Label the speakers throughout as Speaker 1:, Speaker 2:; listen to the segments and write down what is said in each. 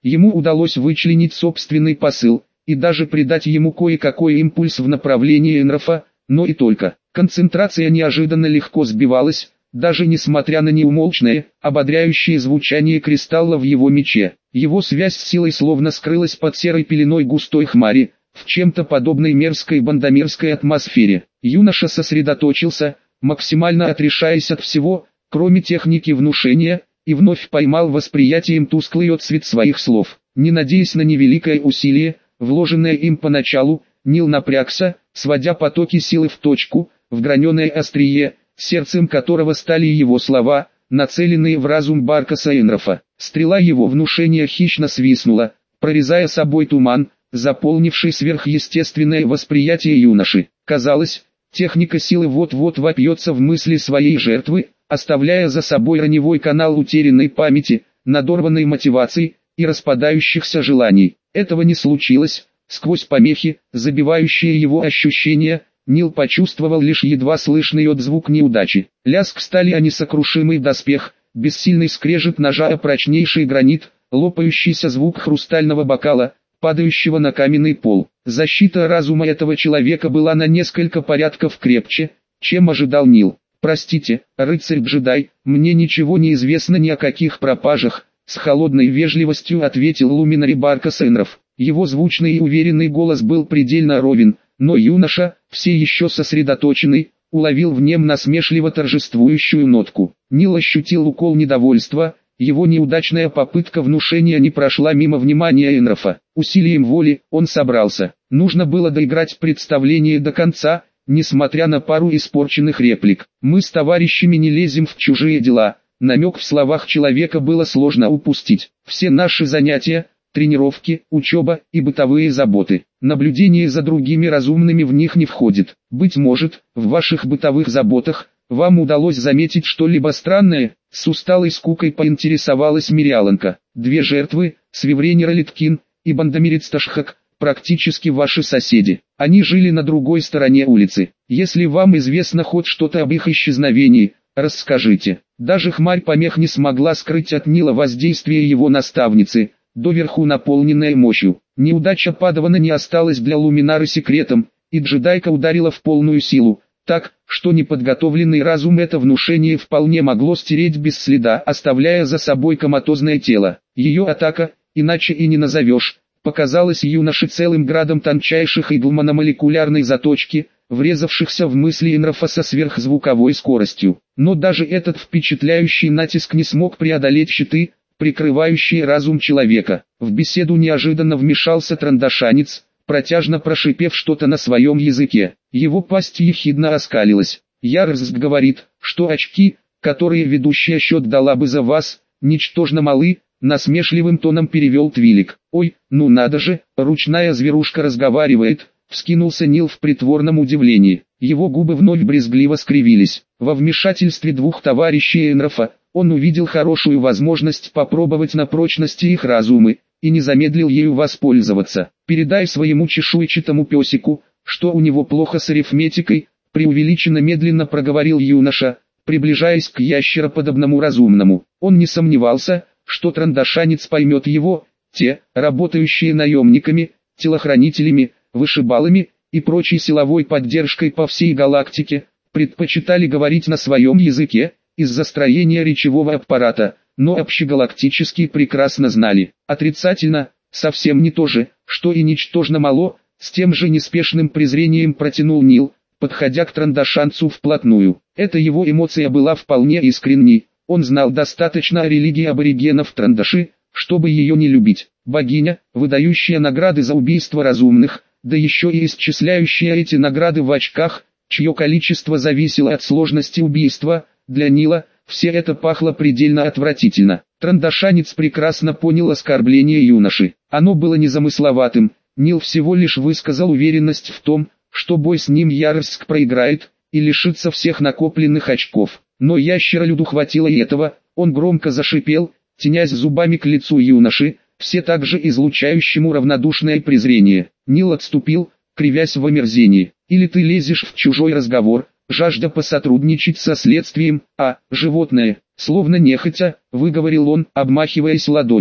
Speaker 1: Ему удалось вычленить собственный посыл, и даже придать ему кое-какой импульс в направлении Энрофа, но и только. Концентрация неожиданно легко сбивалась, даже несмотря на неумолчное, ободряющее звучание кристалла в его мече. Его связь с силой словно скрылась под серой пеленой густой хмари, в чем-то подобной мерзкой бандомерзкой атмосфере. Юноша сосредоточился, максимально отрешаясь от всего, кроме техники внушения, и вновь поймал восприятием тусклый отсвет своих слов. Не надеясь на невеликое усилие, вложенное им поначалу, Нил напрягся, сводя потоки силы в точку, в граненое острие, сердцем которого стали его слова, нацеленные в разум Баркаса Энрофа. Стрела его внушения хищно свистнула, прорезая собой туман, заполнивший сверхъестественное восприятие юноши. Казалось, техника силы вот-вот вопьется в мысли своей жертвы, оставляя за собой раневой канал утерянной памяти, надорванной мотивацией и распадающихся желаний. Этого не случилось. Сквозь помехи, забивающие его ощущения, Нил почувствовал лишь едва слышный отзвук неудачи. Лязг стали о несокрушимый доспех, бессильный скрежет ножа о прочнейший гранит, лопающийся звук хрустального бокала, падающего на каменный пол. Защита разума этого человека была на несколько порядков крепче, чем ожидал Нил. «Простите, рыцарь-джедай, мне ничего не известно ни о каких пропажах», — с холодной вежливостью ответил Луминари Баркас Энроф. Его звучный и уверенный голос был предельно ровен, но юноша, все еще сосредоточенный, уловил в нем насмешливо торжествующую нотку. Нил ощутил укол недовольства, его неудачная попытка внушения не прошла мимо внимания Энрофа. Усилием воли он собрался. Нужно было доиграть представление до конца, несмотря на пару испорченных реплик. «Мы с товарищами не лезем в чужие дела», намек в словах человека было сложно упустить. «Все наши занятия, тренировки, учеба и бытовые заботы. Наблюдение за другими разумными в них не входит. Быть может, в ваших бытовых заботах вам удалось заметить что-либо странное?» С усталой скукой поинтересовалась Мириаланка. «Две жертвы, Свивренер Литкин и Бандамирец Ташхак, практически ваши соседи. Они жили на другой стороне улицы. Если вам известно хоть что-то об их исчезновении, расскажите». Даже хмарь помех не смогла скрыть от Нила воздействие его наставницы, доверху наполненная мощью. Неудача Падавана не осталась для Луминара секретом, и джедайка ударила в полную силу, так, что неподготовленный разум это внушение вполне могло стереть без следа, оставляя за собой коматозное тело. Ее атака, иначе и не назовешь, показалась юноше целым градом тончайших игл мономолекулярной заточки, врезавшихся в мысли Энрофа со сверхзвуковой скоростью. Но даже этот впечатляющий натиск не смог преодолеть щиты, прикрывающие разум человека. В беседу неожиданно вмешался трандашанец, протяжно прошипев что-то на своем языке. Его пасть ехидно оскалилась. Ярзг говорит, что очки, которые ведущая счет дала бы за вас, ничтожно малы, насмешливым тоном перевел Твилик. «Ой, ну надо же, ручная зверушка разговаривает», вскинулся Нил в притворном удивлении. Его губы вновь брезгливо скривились. Во вмешательстве двух товарищей Энрофа, он увидел хорошую возможность попробовать на прочности их разумы, и не замедлил ею воспользоваться. «Передай своему чешуйчатому песику, что у него плохо с арифметикой», преувеличенно медленно проговорил юноша, приближаясь к ящероподобному разумному. Он не сомневался, что трандашанец поймет его. Те, работающие наемниками, телохранителями, вышибалами и прочей силовой поддержкой по всей галактике, предпочитали говорить на своем языке, из-за строения речевого аппарата, но общегалактически прекрасно знали. Отрицательно, совсем не то же, что и ничтожно мало, с тем же неспешным презрением протянул Нил, подходя к трандашанцу вплотную. Эта его эмоция была вполне искренней, он знал достаточно о религии аборигенов Трандаши, чтобы ее не любить. Богиня, выдающая награды за убийство разумных, да еще и исчисляющая эти награды в очках, чье количество зависело от сложности убийства, для Нила все это пахло предельно отвратительно. Трандашанец прекрасно понял оскорбление юноши. Оно было незамысловатым, Нил всего лишь высказал уверенность в том, что бой с ним Ярск проиграет и лишится всех накопленных очков. Но ящеролюду хватило и этого, он громко зашипел, тянясь зубами к лицу юноши, все так же излучающему равнодушное презрение. Нил отступил, кривясь в омерзении. «Или ты лезешь в чужой разговор, жажда посотрудничать со следствием, животное», словно нехотя, выговорил он, обмахиваясь ладонью.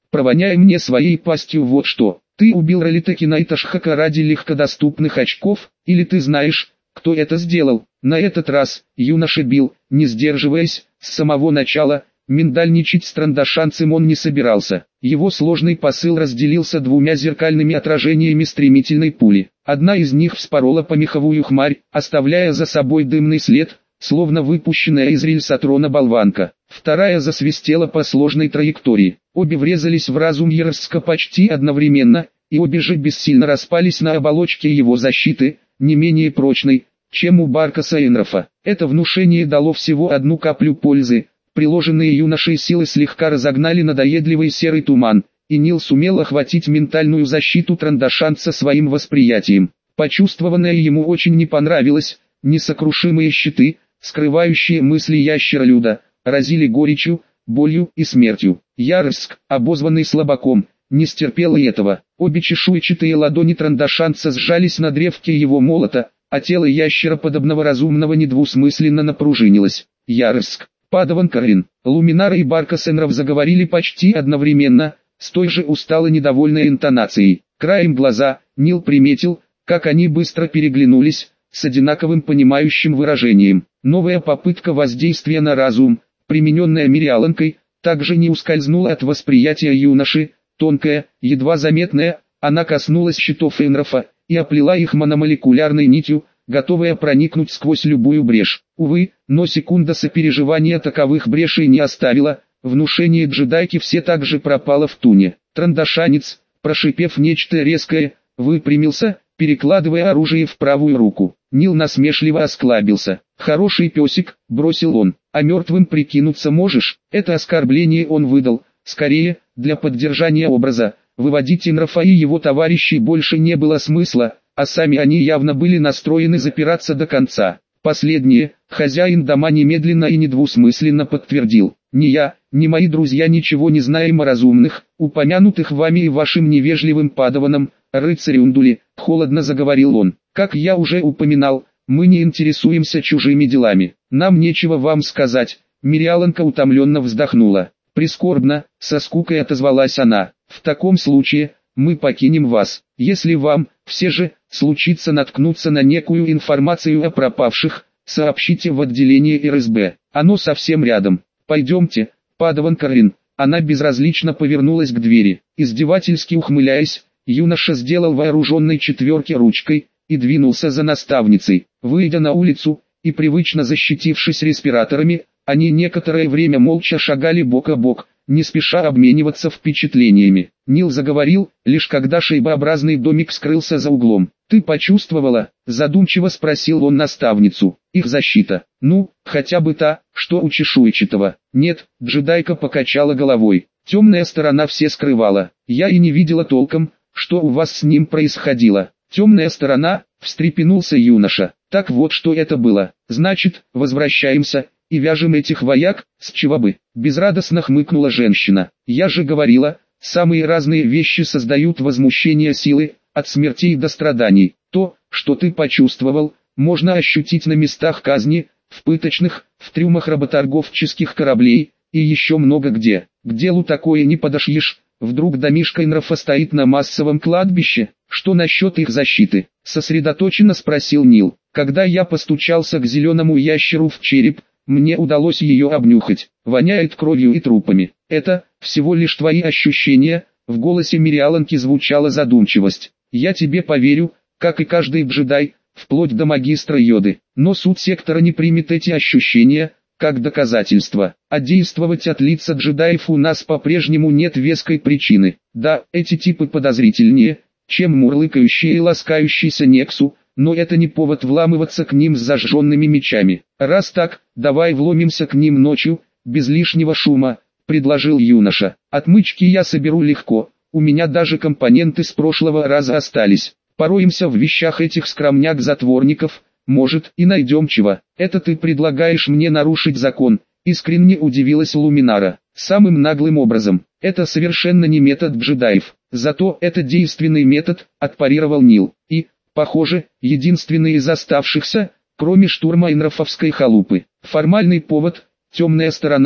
Speaker 1: провоняй мне своей пастью вот что. Ты убил Ролитекина и Ташхака ради легкодоступных очков, или ты знаешь, кто это сделал? На этот раз юноша бил, не сдерживаясь, с самого начала. Миндальничать с трандашанцем он не собирался. Его сложный посыл разделился двумя зеркальными отражениями стремительной пули. Одна из них вспорола по меховую хмарь, оставляя за собой дымный след, словно выпущенная из рельсотрона болванка. Вторая засвистела по сложной траектории. Обе врезались в разум Ярска почти одновременно, и обе же бессильно распались на оболочке его защиты, не менее прочной, чем у Баркаса Энрофа. Это внушение дало всего одну каплю пользы. Приложенные юношей силы слегка разогнали надоедливый серый туман, и Нил сумел охватить ментальную защиту трандашанца своим восприятием. Почувствованное ему очень не понравилось, несокрушимые щиты, скрывающие мысли ящеролюда, разили горечью, болью и смертью. Ярск, обозванный слабаком, не стерпел и этого. Обе чешуйчатые ладони трандашанца сжались на древке его молота, а тело ящероподобного разумного недвусмысленно напружинилось. Ярск, Падаван Карин, Луминар и Баркас Энров заговорили почти одновременно, с той же устало недовольной интонацией. Краем глаза, Нил приметил, как они быстро переглянулись, с одинаковым понимающим выражением. Новая попытка воздействия на разум, примененная Мириаланкой, также не ускользнула от восприятия юноши. Тонкая, едва заметная, она коснулась щитов Энрофа и оплела их мономолекулярной нитью, готовая проникнуть сквозь любую брешь. Увы, но секунда сопереживания таковых брешей не оставила, внушение джедайки все так же пропало в туне. Трандашанец, прошипев нечто резкое, выпрямился, перекладывая оружие в правую руку. Нил насмешливо осклабился. «Хороший песик», — бросил он, — «а мертвым прикинуться можешь?» Это оскорбление он выдал, скорее, для поддержания образа. Выводить Энрофа и его товарищей больше не было смысла, а сами они явно были настроены запираться до конца. Последнее, хозяин дома немедленно и недвусмысленно подтвердил. «Ни я, ни мои друзья ничего не знаем о разумных, упомянутых вами и вашим невежливым падаваном, рыцарь Ундули», — холодно заговорил он. «Как я уже упоминал, мы не интересуемся чужими делами. Нам нечего вам сказать». Мириаланка утомленно вздохнула. «Прискорбно», — со скукой отозвалась она. «В таком случае, мы покинем вас. Если вам, все же, случится наткнуться на некую информацию о пропавших, сообщите в отделение РСБ. Оно совсем рядом. Пойдемте, Падаван Карин». Она безразлично повернулась к двери. Издевательски ухмыляясь, юноша сделал вооруженной четверки ручкой и двинулся за наставницей. Выйдя на улицу и привычно защитившись респираторами, они некоторое время молча шагали бок о бок, не спеша обмениваться впечатлениями. Нил заговорил, лишь когда шейбообразный домик скрылся за углом. «Ты почувствовала?» – задумчиво спросил он наставницу. «Их защита. Ну, хотя бы та, что у чешуйчатого». «Нет», – джедайка покачала головой. «Темная сторона все скрывала. Я и не видела толком, что у вас с ним происходило». «Темная сторона?» – встрепенулся юноша. «Так вот что это было. Значит, возвращаемся и вяжем этих вояк, с чего бы?» Безрадостно хмыкнула женщина. «Я же говорила, самые разные вещи создают возмущение силы, от смертей до страданий. То, что ты почувствовал, можно ощутить на местах казни, в пыточных, в трюмах работорговческих кораблей, и еще много где. К делу такое не подошьешь. Вдруг домишка Энрофа стоит на массовом кладбище? Что насчет их защиты?» Сосредоточенно спросил Нил. «Когда я постучался к зеленому ящеру в череп, мне удалось ее обнюхать. Воняет кровью и трупами. Это всего лишь твои ощущения». В голосе Мириаланки звучала задумчивость. «Я тебе поверю, как и каждый джедай, вплоть до магистра Йоды. Но суд сектора не примет эти ощущения как доказательство. А действовать от лица джедаев у нас по-прежнему нет веской причины. Да, эти типы подозрительнее, чем мурлыкающий и ласкающийся Нексу, но это не повод вламываться к ним с зажженными мечами. Раз так, давай вломимся к ним ночью, без лишнего шума», — предложил юноша. «Отмычки я соберу легко, у меня даже компоненты с прошлого раза остались. Пороемся в вещах этих скромняк-затворников, может, и найдем чего». «Это ты предлагаешь мне нарушить закон?» — искренне удивилась Луминара. «Самым наглым образом. Это совершенно не метод джедаев. Зато это действенный метод», — отпарировал Нил. «И, похоже, единственный из оставшихся, кроме штурма Энрофовской халупы. Формальный повод, темная сторона,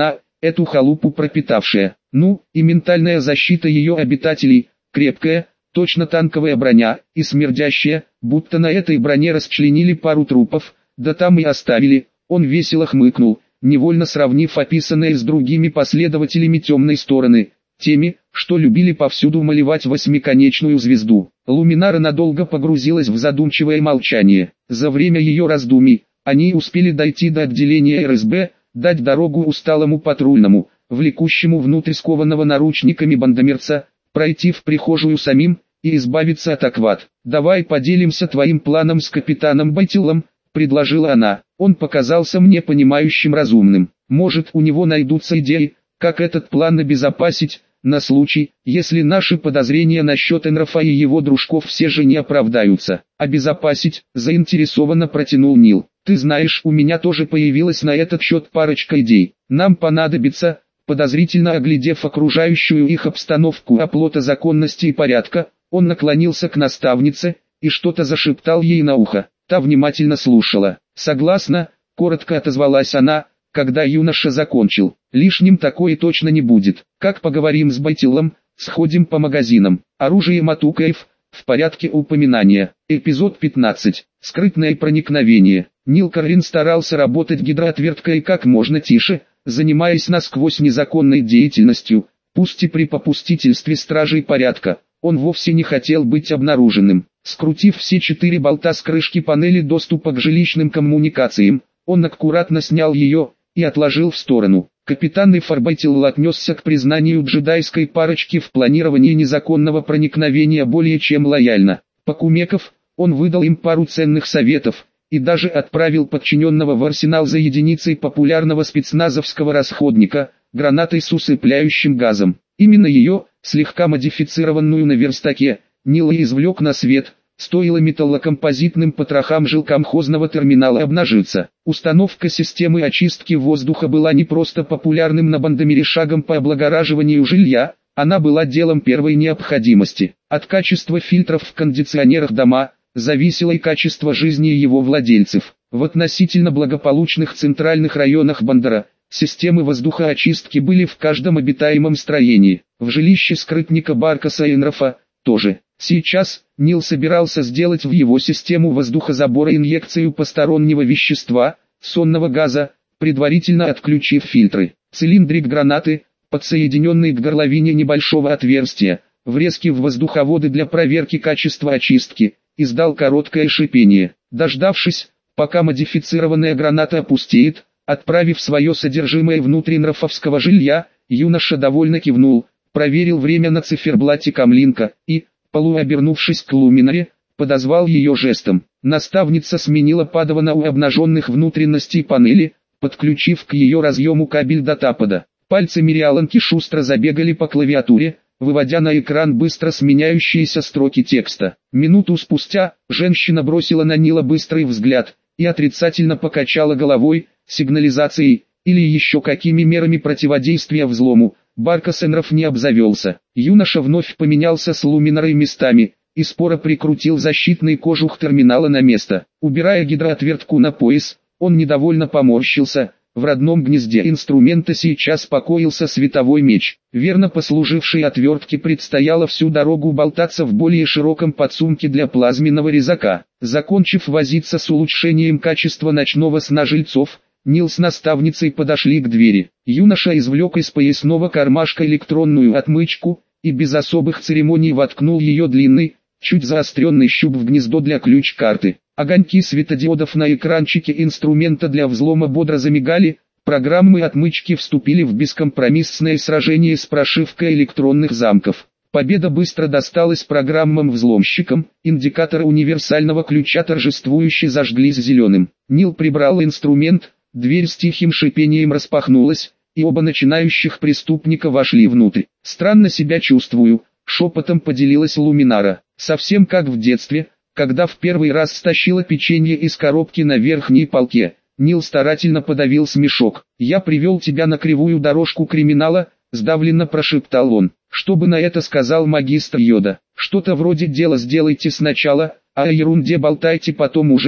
Speaker 1: эту халупу пропитавшая. Ну, и ментальная защита ее обитателей, крепкая, точно танковая броня, и смердящая, будто на этой броне расчленили пару трупов, да там и оставили. Он весело хмыкнул, невольно сравнив описанное с другими последователями темной стороны, теми, что любили повсюду малевать восьмиконечную звезду. Луминара надолго погрузилась в задумчивое молчание. За время ее раздумий, они успели дойти до отделения РСБ, дать дорогу усталому патрульному, влекущему внутрь скованного наручниками бандомерца, пройти в прихожую самим, и избавиться от Акват. «Давай поделимся твоим планом с капитаном Байтилом», — предложила она. Он показался мне понимающим, разумным. Может, у него найдутся идеи, как этот план обезопасить, на случай, если наши подозрения насчет Энрофа и его дружков все же не оправдаются. «Обезопасить», — заинтересованно протянул Нил. «Ты знаешь, у меня тоже появилась на этот счет парочка идей. Нам понадобится...» Подозрительно оглядев окружающую их обстановку оплота законности и порядка, он наклонился к наставнице и что-то зашептал ей на ухо. Та внимательно слушала. «Согласна», — коротко отозвалась она, когда юноша закончил. «Лишним такое точно не будет. Как поговорим с Байтилом, сходим по магазинам. Оружие Матукаев, в порядке упоминания». Эпизод 15. Скрытное проникновение. Нил Каррин старался работать гидроотверткой как можно тише, занимаясь насквозь незаконной деятельностью, пусть и при попустительстве стражей порядка. Он вовсе не хотел быть обнаруженным. Скрутив все 4 болта с крышки панели доступа к жилищным коммуникациям, он аккуратно снял ее и отложил в сторону. Капитан Эфарбайтил отнесся к признанию джедайской парочки в планировании незаконного проникновения более чем лояльно. Покумеков, он выдал им пару ценных советов, и даже отправил подчиненного в арсенал за единицей популярного спецназовского расходника, гранатой с усыпляющим газом. Именно ее, слегка модифицированную на верстаке, Нил и извлек на свет, стоило металлокомпозитным потрохам жилкомхозного терминала обнажиться. Установка системы очистки воздуха была не просто популярным на Бандомере шагом по облагораживанию жилья, она была делом первой необходимости. От качества фильтров в кондиционерах дома зависело и качество жизни его владельцев. В относительно благополучных центральных районах Бандера, системы воздухоочистки были в каждом обитаемом строении. В жилище скрытника Баркаса Энрофа тоже. Сейчас Нил собирался сделать в его систему воздухозабора инъекцию постороннего вещества, сонного газа, предварительно отключив фильтры. Цилиндрик гранаты, подсоединенный к горловине небольшого отверстия, врезки в воздуховоды для проверки качества очистки, издал короткое шипение. Дождавшись, пока модифицированная граната опустеет, отправив свое содержимое внутрь энрофовского жилья, юноша довольно кивнул, проверил время на циферблате камлинка и, полуобернувшись к Луминаре, подозвал ее жестом. Наставница сменила падавана у обнаженных внутренностей панели, подключив к ее разъему кабель датапада. Пальцы Мириаланки шустро забегали по клавиатуре, выводя на экран быстро сменяющиеся строки текста. Минуту спустя, женщина бросила на Нила быстрый взгляд и отрицательно покачала головой. Сигнализацией, или еще какими мерами противодействия взлому, Баркас Энроф не обзавелся. Юноша вновь поменялся с Луминарой местами, и споро прикрутил защитный кожух терминала на место. Убирая гидроотвертку на пояс, он недовольно поморщился. В родном гнезде инструмента сейчас покоился световой меч. Верно послужившей отвертке предстояло всю дорогу болтаться в более широком подсумке для плазменного резака. Закончив возиться с улучшением качества ночного сна жильцов, Нил с наставницей подошли к двери. Юноша извлек из поясного кармашка электронную отмычку и без особых церемоний воткнул ее длинный, чуть заостренный щуп в гнездо для ключ-карты. Огоньки светодиодов на экранчике инструмента для взлома бодро замигали, программы отмычки вступили в бескомпромиссное сражение с прошивкой электронных замков. Победа быстро досталась программам-взломщикам, индикаторы универсального ключа торжествующе зажглись зеленым. Нил прибрал инструмент, дверь с тихим шипением распахнулась, и оба начинающих преступника вошли внутрь. «Странно себя чувствую», — шепотом поделилась Луминара. «Совсем как в детстве, когда в первый раз стащила печенье из коробки на верхней полке». Нил старательно подавил смешок. «Я привел тебя на кривую дорожку криминала», — сдавленно прошептал он. «Что бы на это сказал магистр Йода? Что-то вроде «дело сделайте сначала, а о ерунде болтайте потом уже»,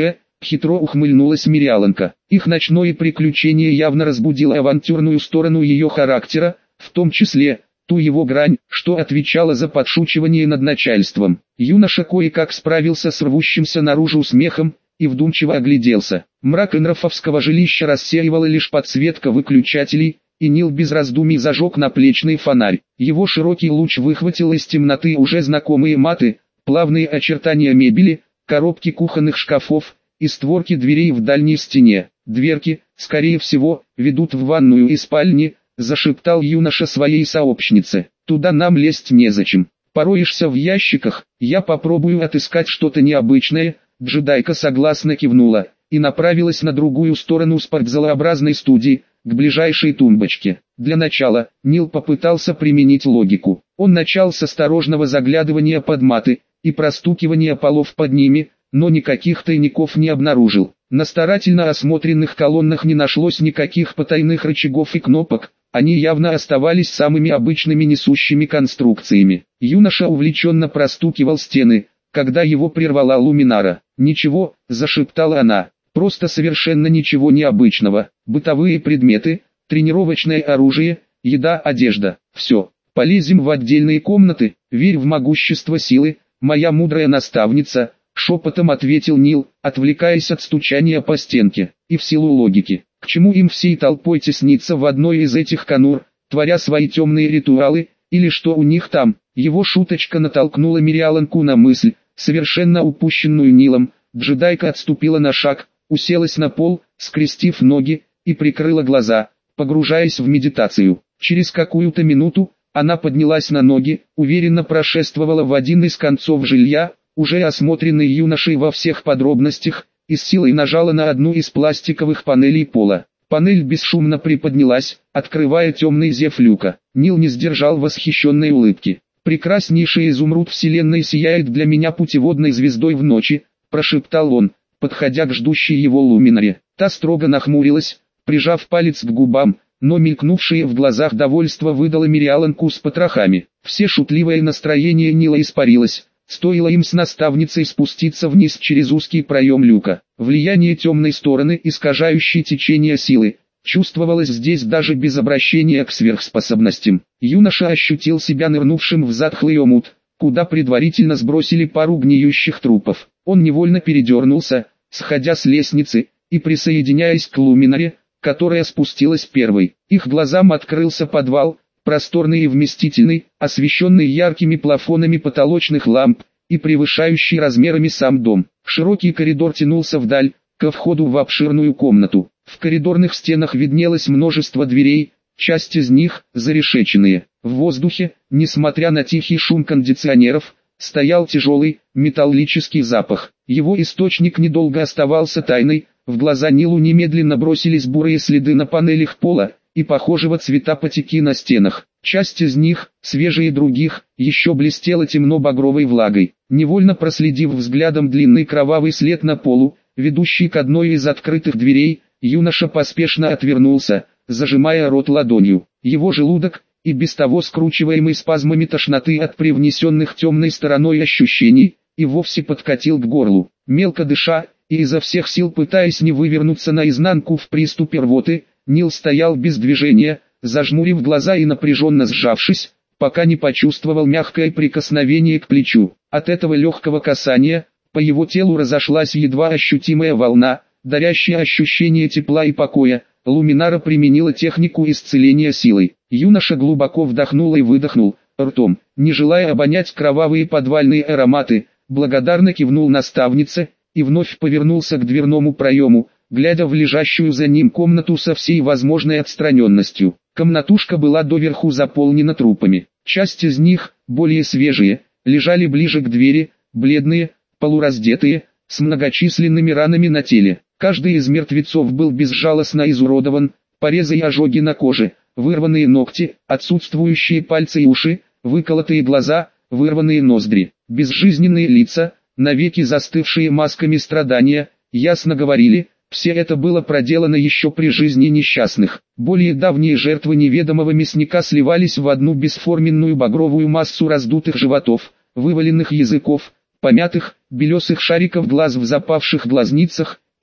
Speaker 1: Хитро ухмыльнулась Мириаланка. Их ночное приключение явно разбудило авантюрную сторону ее характера, в том числе ту его грань, что отвечала за подшучивание над начальством. Юноша кое-как справился с рвущимся наружу смехом и вдумчиво огляделся. Мрак энрофовского жилища рассеивала лишь подсветка выключателей, и Нил без раздумий зажег наплечный фонарь. Его широкий луч выхватил из темноты уже знакомые маты, плавные очертания мебели, коробки кухонных шкафов и створки дверей в дальней стене. «Дверки, скорее всего, ведут в ванную и спальни», — зашептал юноша своей сообщнице. «Туда нам лезть незачем. Пороешься в ящиках, я попробую отыскать что-то необычное». Джедайка согласно кивнула и направилась на другую сторону спортзалообразной студии, к ближайшей тумбочке. Для начала, Нил попытался применить логику. Он начал с осторожного заглядывания под маты и простукивания полов под ними, но никаких тайников не обнаружил. На старательно осмотренных колоннах не нашлось никаких потайных рычагов и кнопок, они явно оставались самыми обычными несущими конструкциями. Юноша увлеченно простукивал стены, когда его прервала Луминара. «Ничего», — зашептала она, — «просто совершенно ничего необычного. Бытовые предметы, тренировочное оружие, еда, одежда. Все. Полезем в отдельные комнаты, верь в могущество силы, моя мудрая наставница», — шепотом ответил Нил, отвлекаясь от стучания по стенке. И в силу логики, к чему им всей толпой тесниться в одной из этих конур, творя свои темные ритуалы, или что у них там? Его шуточка натолкнула Мириаланку на мысль, совершенно упущенную Нилом. Джедайка отступила на шаг, уселась на пол, скрестив ноги, и прикрыла глаза, погружаясь в медитацию. Через какую-то минуту она поднялась на ноги, уверенно прошествовала в один из концов жилья, уже осмотренный юношей во всех подробностях, и с силой нажала на одну из пластиковых панелей пола. Панель бесшумно приподнялась, открывая темный зев люка. Нил не сдержал восхищенной улыбки. «Прекраснейший изумруд вселенной сияет для меня путеводной звездой в ночи», — прошептал он, подходя к ждущей его Луминаре. Та строго нахмурилась, прижав палец к губам, но мелькнувшее в глазах довольство выдало Мириаланку с потрохами. Все шутливое настроение Нила испарилось, стоило им с наставницей спуститься вниз через узкий проем люка. Влияние темной стороны, искажающей течение силы, чувствовалось здесь даже без обращения к сверхспособностям. Юноша ощутил себя нырнувшим в затхлый омут, куда предварительно сбросили пару гниющих трупов. Он невольно передернулся, сходя с лестницы, и присоединяясь к Луминаре, которая спустилась первой. Их глазам открылся подвал, просторный и вместительный, освещенный яркими плафонами потолочных ламп, и превышающий размерами сам дом. Широкий коридор тянулся вдаль, ко входу в обширную комнату. В коридорных стенах виднелось множество дверей, часть из них зарешеченные. В воздухе, несмотря на тихий шум кондиционеров, стоял тяжелый, металлический запах. Его источник недолго оставался тайной, в глаза Нилу немедленно бросились бурые следы на панелях пола, и похожего цвета потеки на стенах. Часть из них, свежее других, еще блестела темно-багровой влагой. Невольно проследив взглядом длинный кровавый след на полу, ведущий к одной из открытых дверей, юноша поспешно отвернулся, зажимая рот ладонью. Его желудок, и без того скручиваемый спазмами тошноты от привнесенных темной стороной ощущений, и вовсе подкатил к горлу. Мелко дыша, и изо всех сил пытаясь не вывернуться наизнанку в приступе рвоты, Нил стоял без движения, зажмурив глаза и напряженно сжавшись, пока не почувствовал мягкое прикосновение к плечу. От этого легкого касания, по его телу разошлась едва ощутимая волна, дарящая ощущение тепла и покоя. Луминара применила технику исцеления силой. Юноша глубоко вдохнул и выдохнул, ртом, не желая обонять кровавые подвальные ароматы, благодарно кивнул наставнице, и вновь повернулся к дверному проему, глядя в лежащую за ним комнату со всей возможной отстраненностью. Комнатушка была доверху заполнена трупами. Часть из них, более свежие, лежали ближе к двери, бледные, полураздетые, с многочисленными ранами на теле. Каждый из мертвецов был безжалостно изуродован, порезы и ожоги на коже, вырванные ногти, отсутствующие пальцы и уши, выколотые глаза, вырванные ноздри, безжизненные лица, навеки застывшие масками страдания, ясно говорили, все это было проделано еще при жизни несчастных. Более давние жертвы неведомого мясника сливались в одну бесформенную багровую массу раздутых животов, вываленных языков, помятых, белесых шариков глаз в запавших глазницах,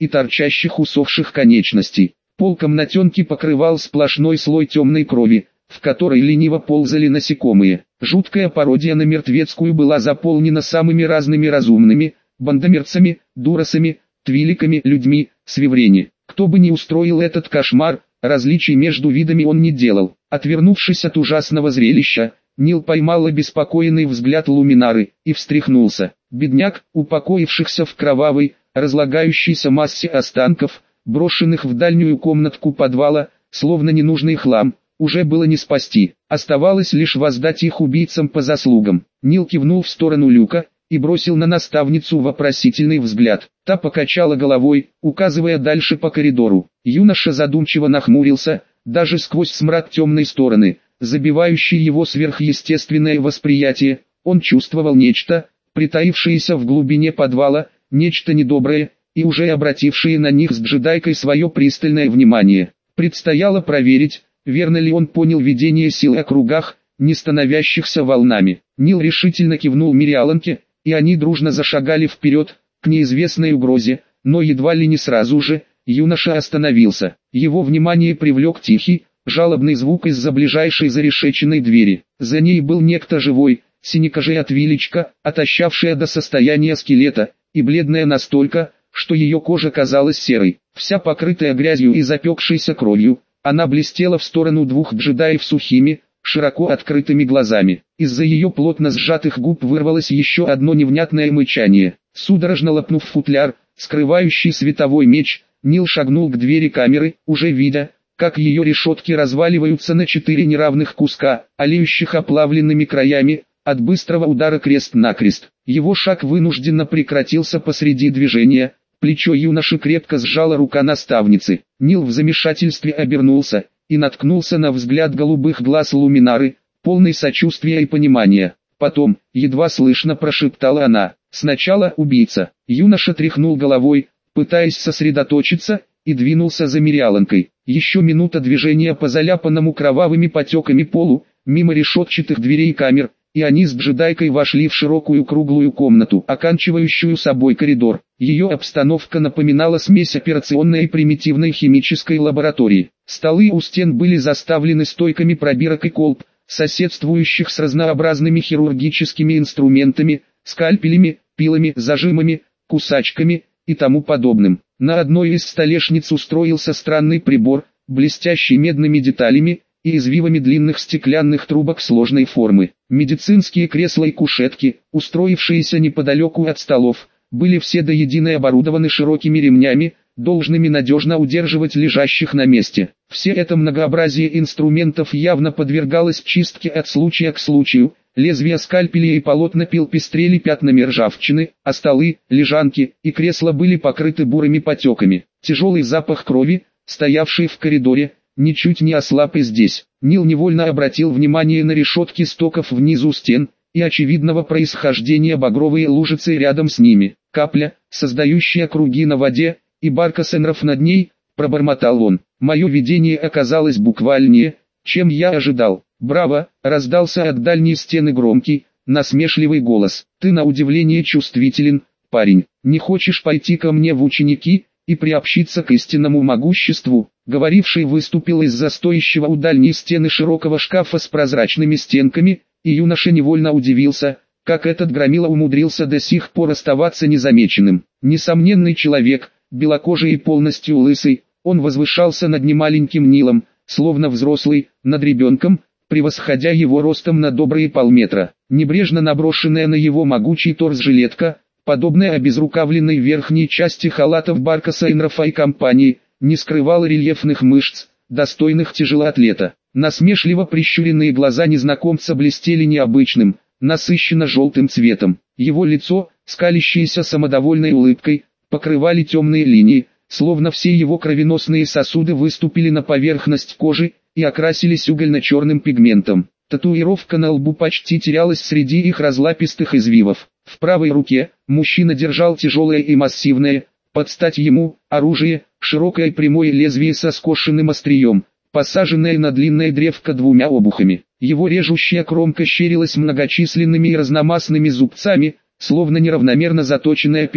Speaker 1: и торчащих усохших конечностей. Пол комнатенки покрывал сплошной слой темной крови, в которой лениво ползали насекомые. Жуткая пародия на мертвецкую была заполнена самыми разными разумными, бандомерцами, дурасами, твиликами, людьми, свиврени. Кто бы ни устроил этот кошмар, различий между видами он не делал. Отвернувшись от ужасного зрелища, Нил поймал обеспокоенный взгляд Луминары и встряхнулся. Бедняк, упокоившихся в кровавой, разлагающейся массе останков, брошенных в дальнюю комнатку подвала, словно ненужный хлам, уже было не спасти. Оставалось лишь воздать их убийцам по заслугам. Нил кивнул в сторону люка и бросил на наставницу вопросительный взгляд. Та покачала головой, указывая дальше по коридору. Юноша задумчиво нахмурился, даже сквозь смрак темной стороны, забивающий его сверхъестественное восприятие, он чувствовал нечто, притаившееся в глубине подвала, нечто недоброе, и уже обратившее на них с джедайкой свое пристальное внимание. Предстояло проверить, верно ли он понял видение сил о кругах, не становящихся волнами. Нил решительно кивнул Мириаланке, и они дружно зашагали вперед, к неизвестной угрозе, но едва ли не сразу же, юноша остановился. Его внимание привлек тихий, жалобный звук из-за ближайшей зарешеченной двери. За ней был некто живой, синекожий отвилечка, отощавшая до состояния скелета, и бледная настолько, что ее кожа казалась серой. Вся покрытая грязью и запекшейся кровью, она блестела в сторону двух джедаев сухими, широко открытыми глазами. Из-за ее плотно сжатых губ вырвалось еще одно невнятное мычание. Судорожно лопнув футляр, скрывающий световой меч, Нил шагнул к двери камеры, уже видя, как ее решетки разваливаются на 4 неравных куска, олеющих оплавленными краями, от быстрого удара крест-накрест. Его шаг вынужденно прекратился посреди движения, плечо юноши крепко сжала рука наставницы. Нил в замешательстве обернулся и наткнулся на взгляд голубых глаз Луминары, полный сочувствия и понимания. Потом, едва слышно прошептала она: «Сначала убийца». Юноша тряхнул головой, пытаясь сосредоточиться, и двинулся за Мириаланкой. Еще минута движения по заляпанному кровавыми потеками полу, мимо решетчатых дверей камер, и они с джедайкой вошли в широкую круглую комнату, оканчивающую собой коридор. Ее обстановка напоминала смесь операционной и примитивной химической лаборатории. Столы у стен были заставлены стойками пробирок и колб, соседствующих с разнообразными хирургическими инструментами, скальпелями, пилами, зажимами, кусачками и тому подобным. На одной из столешниц устроился странный прибор, блестящий медными деталями и извивами длинных стеклянных трубок сложной формы. Медицинские кресла и кушетки, устроившиеся неподалеку от столов, были все до единой оборудованы широкими ремнями, должными надежно удерживать лежащих на месте. Все это многообразие инструментов явно подвергалось чистке от случая к случаю. Лезвия скальпелей и полотна пил пестрели пятнами ржавчины, а столы, лежанки и кресла были покрыты бурыми потеками. Тяжелый запах крови, стоявший в коридоре, ничуть не ослаб и здесь. Нил невольно обратил внимание на решетки стоков внизу стен, и очевидного происхождения багровые лужицы рядом с ними. Капля, создающая круги на воде, и барка сенров над ней, пробормотал он. Мое видение оказалось буквальнее, чем я ожидал. «Браво!» — раздался от дальней стены громкий, насмешливый голос. «Ты на удивление чувствителен, парень. Не хочешь пойти ко мне в ученики и приобщиться к истинному могуществу?» Говоривший выступил из-за стоящего у дальней стены широкого шкафа с прозрачными стенками, и юноша невольно удивился, как этот громила умудрился до сих пор оставаться незамеченным. Несомненный человек, белокожий и полностью лысый, он возвышался над немаленьким Нилом, словно взрослый, над ребенком, превосходя его ростом на добрые полметра. Небрежно наброшенная на его могучий торс жилетка, подобная обезрукавленной верхней части халатов Баркаса Энрофа и компании, не скрывала рельефных мышц, достойных тяжелоатлета. Насмешливо прищуренные глаза незнакомца блестели необычным, насыщенно-желтым цветом. Его лицо, скалящееся самодовольной улыбкой, покрывали темные линии, словно все его кровеносные сосуды выступили на поверхность кожи и окрасились угольно-черным пигментом. Татуировка на лбу почти терялась среди их разлапистых извивов. В правой руке мужчина держал тяжелое и массивное, под стать ему, оружие, широкое прямое лезвие со скошенным острием, посаженное на длинное древко двумя обухами. Его режущая кромка щерилась многочисленными и разномастными зубцами, словно неравномерно заточенная пила.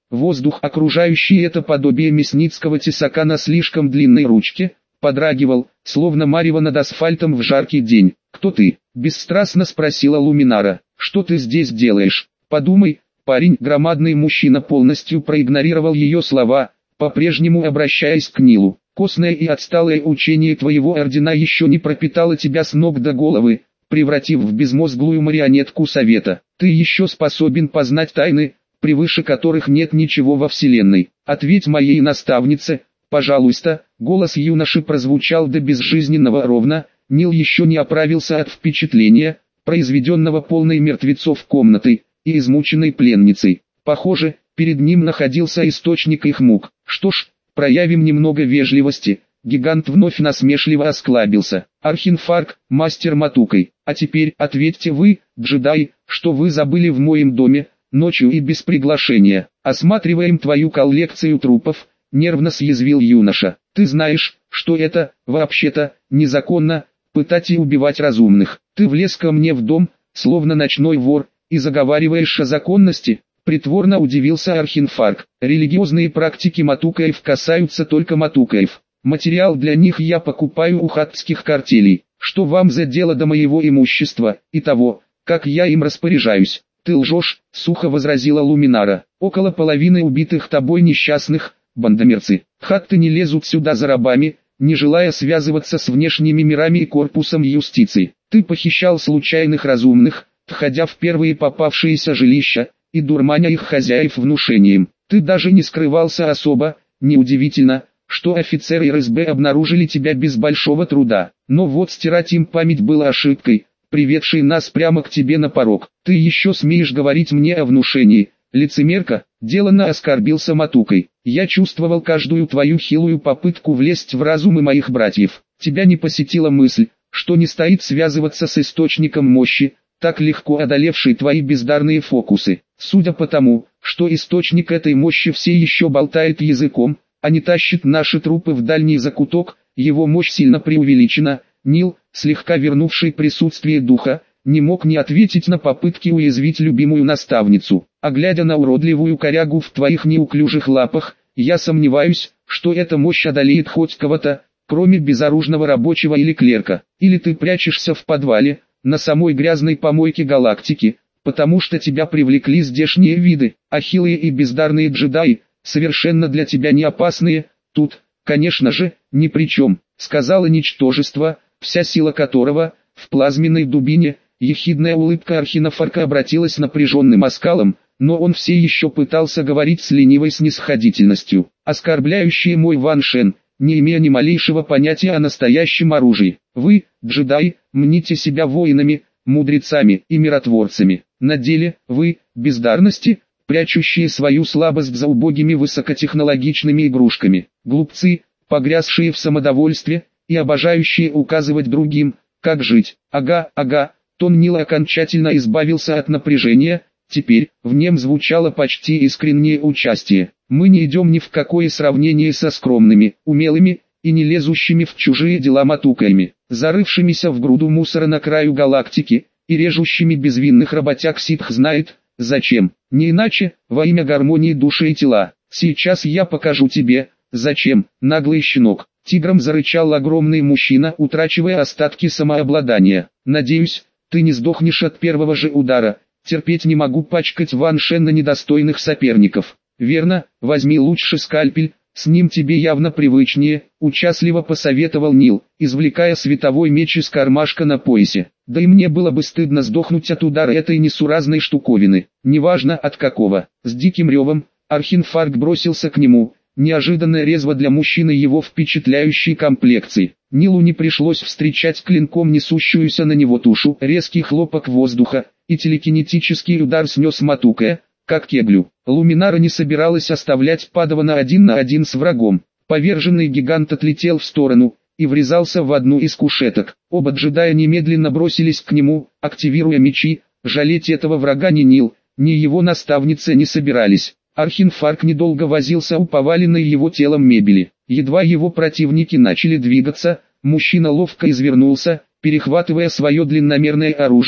Speaker 1: Воздух, окружающий это подобие мясницкого тесака на слишком длинной ручке, подрагивал, словно марево над асфальтом в жаркий день. «Кто ты?» – бесстрастно спросила Луминара. «Что ты здесь делаешь? Подумай». Парень, громадный мужчина, полностью проигнорировал ее слова, по-прежнему обращаясь к Нилу. «Костное и отсталое учение твоего ордена еще не пропитало тебя с ног до головы, превратив в безмозглую марионетку совета. Ты еще способен познать тайны, превыше которых нет ничего во вселенной. Ответь моей наставнице, пожалуйста». Голос юноши прозвучал до безжизненного ровно. Нил еще не оправился от впечатления, произведенного полной мертвецов комнатой и измученной пленницей. Похоже, перед ним находился источник их мук. «Что ж, проявим немного вежливости». Гигант вновь насмешливо осклабился. «Архинфарк, мастер Матукой, а теперь ответьте вы, джедай, что вы забыли в моем доме, ночью и без приглашения. Осматриваем твою коллекцию трупов», — нервно съязвил юноша. «Ты знаешь, что это, вообще-то, незаконно, пытать и убивать разумных. Ты влез ко мне в дом, словно ночной вор, и заговариваешь о законности?» Притворно удивился Архинфарк. «Религиозные практики Матукаев касаются только Матукаев. Материал для них я покупаю у хаттских картелей. Что вам за дело до моего имущества и того, как я им распоряжаюсь?» «Ты лжешь», — сухо возразила Луминара. «Около половины убитых тобой несчастных — бандомерцы. Хатты не лезут сюда за рабами, не желая связываться с внешними мирами и корпусом юстиции. Ты похищал случайных разумных, входя в первые попавшиеся жилища, и дурманя их хозяев внушением. Ты даже не скрывался особо. Неудивительно, что офицеры РСБ обнаружили тебя без большого труда. Но вот стирать им память было ошибкой, приведшей нас прямо к тебе на порог. Ты еще смеешь говорить мне о внушении, лицемерка?» Деланно оскорбился Матукой. «Я чувствовал каждую твою хилую попытку влезть в разумы моих братьев. Тебя не посетила мысль, что не стоит связываться с источником мощи, так легко одолевший твои бездарные фокусы. Судя по тому, что источник этой мощи все еще болтает языком, а не тащит наши трупы в дальний закуток, его мощь сильно преувеличена». Нил, слегка вернувший присутствие духа, не мог не ответить на попытки уязвить любимую наставницу. «А глядя на уродливую корягу в твоих неуклюжих лапах, я сомневаюсь, что эта мощь одолеет хоть кого-то, кроме безоружного рабочего или клерка. Или ты прячешься в подвале, на самой грязной помойке галактики, потому что тебя привлекли здешние виды, а хилые и бездарные джедаи, совершенно для тебя не опасные, тут, конечно же, ни при чем», — сказала ничтожество, вся сила которого, в плазменной дубине. Ехидная улыбка Архинфарка обратилась напряженным оскалом, но он все еще пытался говорить с ленивой снисходительностью. «Оскорбляющие мой Ван Шен, не имея ни малейшего понятия о настоящем оружии. Вы, джедаи, мните себя воинами, мудрецами и миротворцами. На деле, вы, бездарности, прячущие свою слабость за убогими высокотехнологичными игрушками. Глупцы, погрязшие в самодовольстве и обожающие указывать другим, как жить. Ага, ага». Тон Нила окончательно избавился от напряжения, теперь в нем звучало почти искреннее участие. «Мы не идем ни в какое сравнение со скромными, умелыми и не лезущими в чужие дела Матукаями, зарывшимися в груду мусора на краю галактики и режущими безвинных работяг ситх знает, зачем. Не иначе, во имя гармонии души и тела. Сейчас я покажу тебе, зачем, наглый щенок». Тигром зарычал огромный мужчина, утрачивая остатки самообладания. «Надеюсь, ты не сдохнешь от первого же удара. Терпеть не могу пачкать Ван Шена недостойных соперников». «Верно, возьми лучше скальпель, с ним тебе явно привычнее», — участливо посоветовал Нил, извлекая световой меч из кармашка на поясе. «Да и мне было бы стыдно сдохнуть от удара этой несуразной штуковины, неважно от какого». С диким ревом, Архинфарк бросился к нему, неожиданно резво для мужчины его впечатляющей комплекции. Нилу не пришлось встречать клинком несущуюся на него тушу. Резкий хлопок воздуха и телекинетический удар снес Матукая, как кеглю. Луминара не собиралась оставлять Падавана один на один с врагом. Поверженный гигант отлетел в сторону и врезался в одну из кушеток. Оба джедая немедленно бросились к нему, активируя мечи. Жалеть этого врага ни Нил, ни его наставница не собирались. Архинфарк недолго возился у поваленной его телом мебели. Едва его противники начали двигаться, мужчина ловко извернулся, перехватывая свое длинномерное оружие,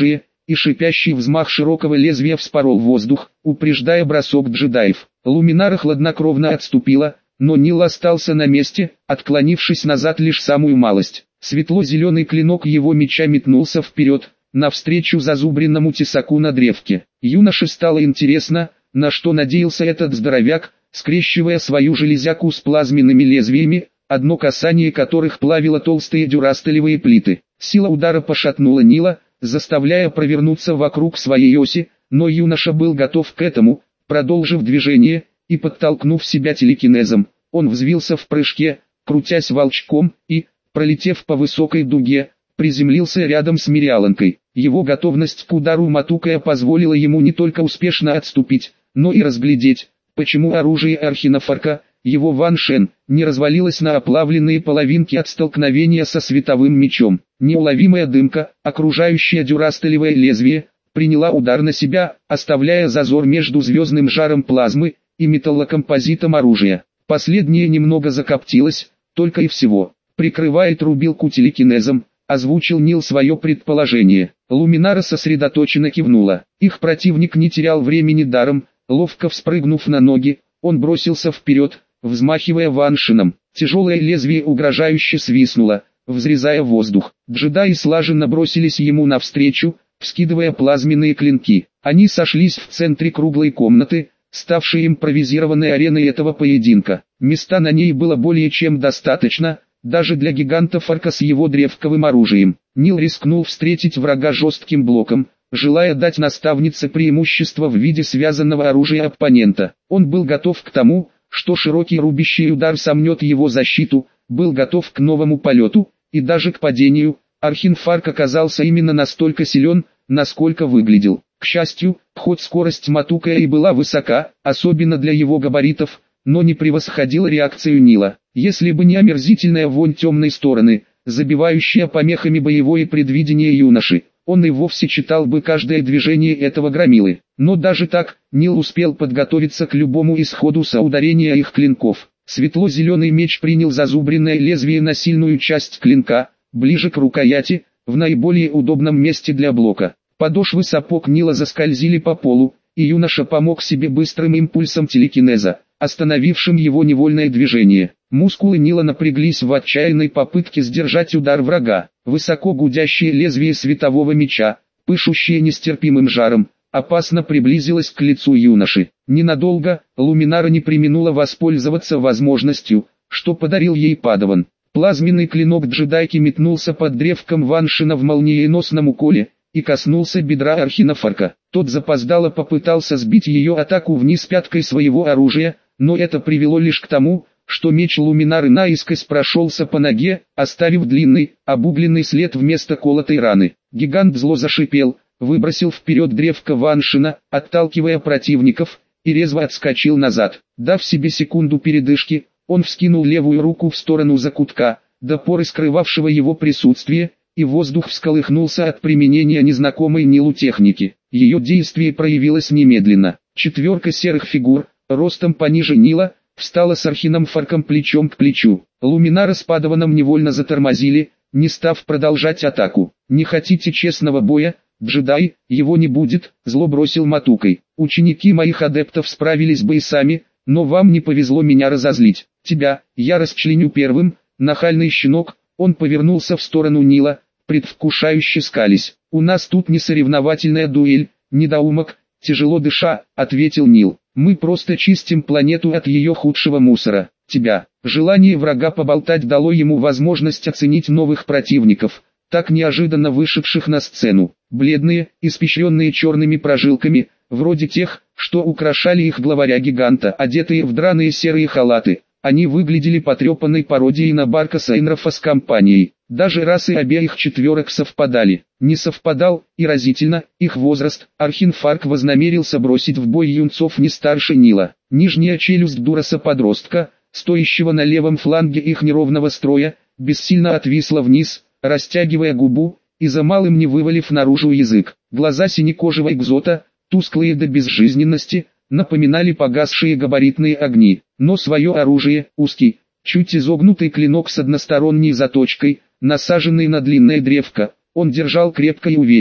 Speaker 1: и шипящий взмах широкого лезвия вспорол воздух, упреждая бросок джедаев. Луминара хладнокровно отступила, но Нил остался на месте, отклонившись назад лишь самую малость. Светло-зеленый клинок его меча метнулся вперед, навстречу зазубренному тесаку на древке. Юноше стало интересно, на что надеялся этот здоровяк, скрещивая свою железяку с плазменными лезвиями, одно касание которых плавило толстые дюрастелевые плиты. Сила удара пошатнула Нила, заставляя провернуться вокруг своей оси, но юноша был готов к этому. Продолжив движение и подтолкнув себя телекинезом, он взвился в прыжке, крутясь волчком и, пролетев по высокой дуге, приземлился рядом с Мириаланкой. Его готовность к удару Матукая позволила ему не только успешно отступить, но и разглядеть, почему оружие Архинофарка, его Ван Шен, не развалилось на оплавленные половинки от столкновения со световым мечом. Неуловимая дымка, окружающая дюрастелевое лезвие, приняла удар на себя, оставляя зазор между звездным жаром плазмы и металлокомпозитом оружия. Последнее немного закоптилось, только и всего. Прикрывая трубилку телекинезом, озвучил Нил свое предположение. Луминара сосредоточенно кивнула. Их противник не терял времени даром, ловко вспрыгнув на ноги, он бросился вперед, взмахивая ваншином. Тяжелое лезвие угрожающе свистнуло, взрезая воздух. Джедаи слаженно бросились ему навстречу, вскидывая плазменные клинки. Они сошлись в центре круглой комнаты, ставшей импровизированной ареной этого поединка. Места на ней было более чем достаточно, даже для гиганта Фарка с его древковым оружием. Нил рискнул встретить врага жестким блоком, желая дать наставнице преимущество в виде связанного оружия оппонента. Он был готов к тому, что широкий рубящий удар сомнет его защиту, был готов к новому полету, и даже к падению. Архинфарк оказался именно настолько силен, насколько выглядел. К счастью, хоть скорость Матукая и была высока, особенно для его габаритов, но не превосходила реакцию Нила. Если бы не омерзительная вонь темной стороны, забивающая помехами боевое предвидение юноши, он и вовсе читал бы каждое движение этого громилы. Но даже так, Нил успел подготовиться к любому исходу соударения их клинков. Светло-зеленый меч принял зазубренное лезвие на сильную часть клинка, ближе к рукояти, в наиболее удобном месте для блока. Подошвы сапог Нила заскользили по полу, и юноша помог себе быстрым импульсом телекинеза, остановившим его невольное движение. Мускулы Нила напряглись в отчаянной попытке сдержать удар врага. Высоко гудящее лезвие светового меча, пышущее нестерпимым жаром, опасно приблизилось к лицу юноши. Ненадолго, Луминара не преминула воспользоваться возможностью, что подарил ей Падаван. Плазменный клинок джедайки метнулся под древком Ваншина в молниеносном уколе и коснулся бедра Архинофарка. Тот запоздало попытался сбить ее атаку вниз пяткой своего оружия, но это привело лишь к тому, что меч Луминары наискось прошелся по ноге, оставив длинный, обугленный след вместо колотой раны. Гигант зло зашипел, выбросил вперед древко Ваншина, отталкивая противников, и резво отскочил назад. Дав себе секунду передышки, он вскинул левую руку в сторону закутка, до поры скрывавшего его присутствие, и воздух всколыхнулся от применения незнакомой Нилу техники. Ее действие проявилось немедленно. Четверка серых фигур, ростом пониже Нила, встала с Архинофарком плечом к плечу. Луминара с Падаваном невольно затормозили, не став продолжать атаку. «Не хотите честного боя, джедай, его не будет», — зло бросил Матукай. «Ученики моих адептов справились бы и сами, но вам не повезло меня разозлить. Тебя я расчленю первым, нахальный щенок». Он повернулся в сторону Нила, предвкушающе скались. «У нас тут не соревновательная дуэль, недоумок», — тяжело дыша, ответил Нил. «Мы просто чистим планету от ее худшего мусора. Тебя». Желание врага поболтать дало ему возможность оценить новых противников, так неожиданно вышедших на сцену. Бледные, испещренные черными прожилками, вроде тех, что украшали их главаря-гиганта, одетые в драные серые халаты. Они выглядели потрепанной пародией на Баркаса Энрофа с компанией. Даже расы обеих четверок совпадали. Не совпадал, и разительно, их возраст. Архинфарк вознамерился бросить в бой юнцов не старше Нила. Нижняя челюсть Дураса-подростка, стоящего на левом фланге их неровного строя, бессильно отвисла вниз, растягивая губу, и за малым не вывалив наружу язык. Глаза синекожего экзота, тусклые до безжизненности, напоминали погасшие габаритные огни, но свое оружие, узкий, чуть изогнутый клинок с односторонней заточкой, насаженный на длинное древко, он держал крепко и уверенно.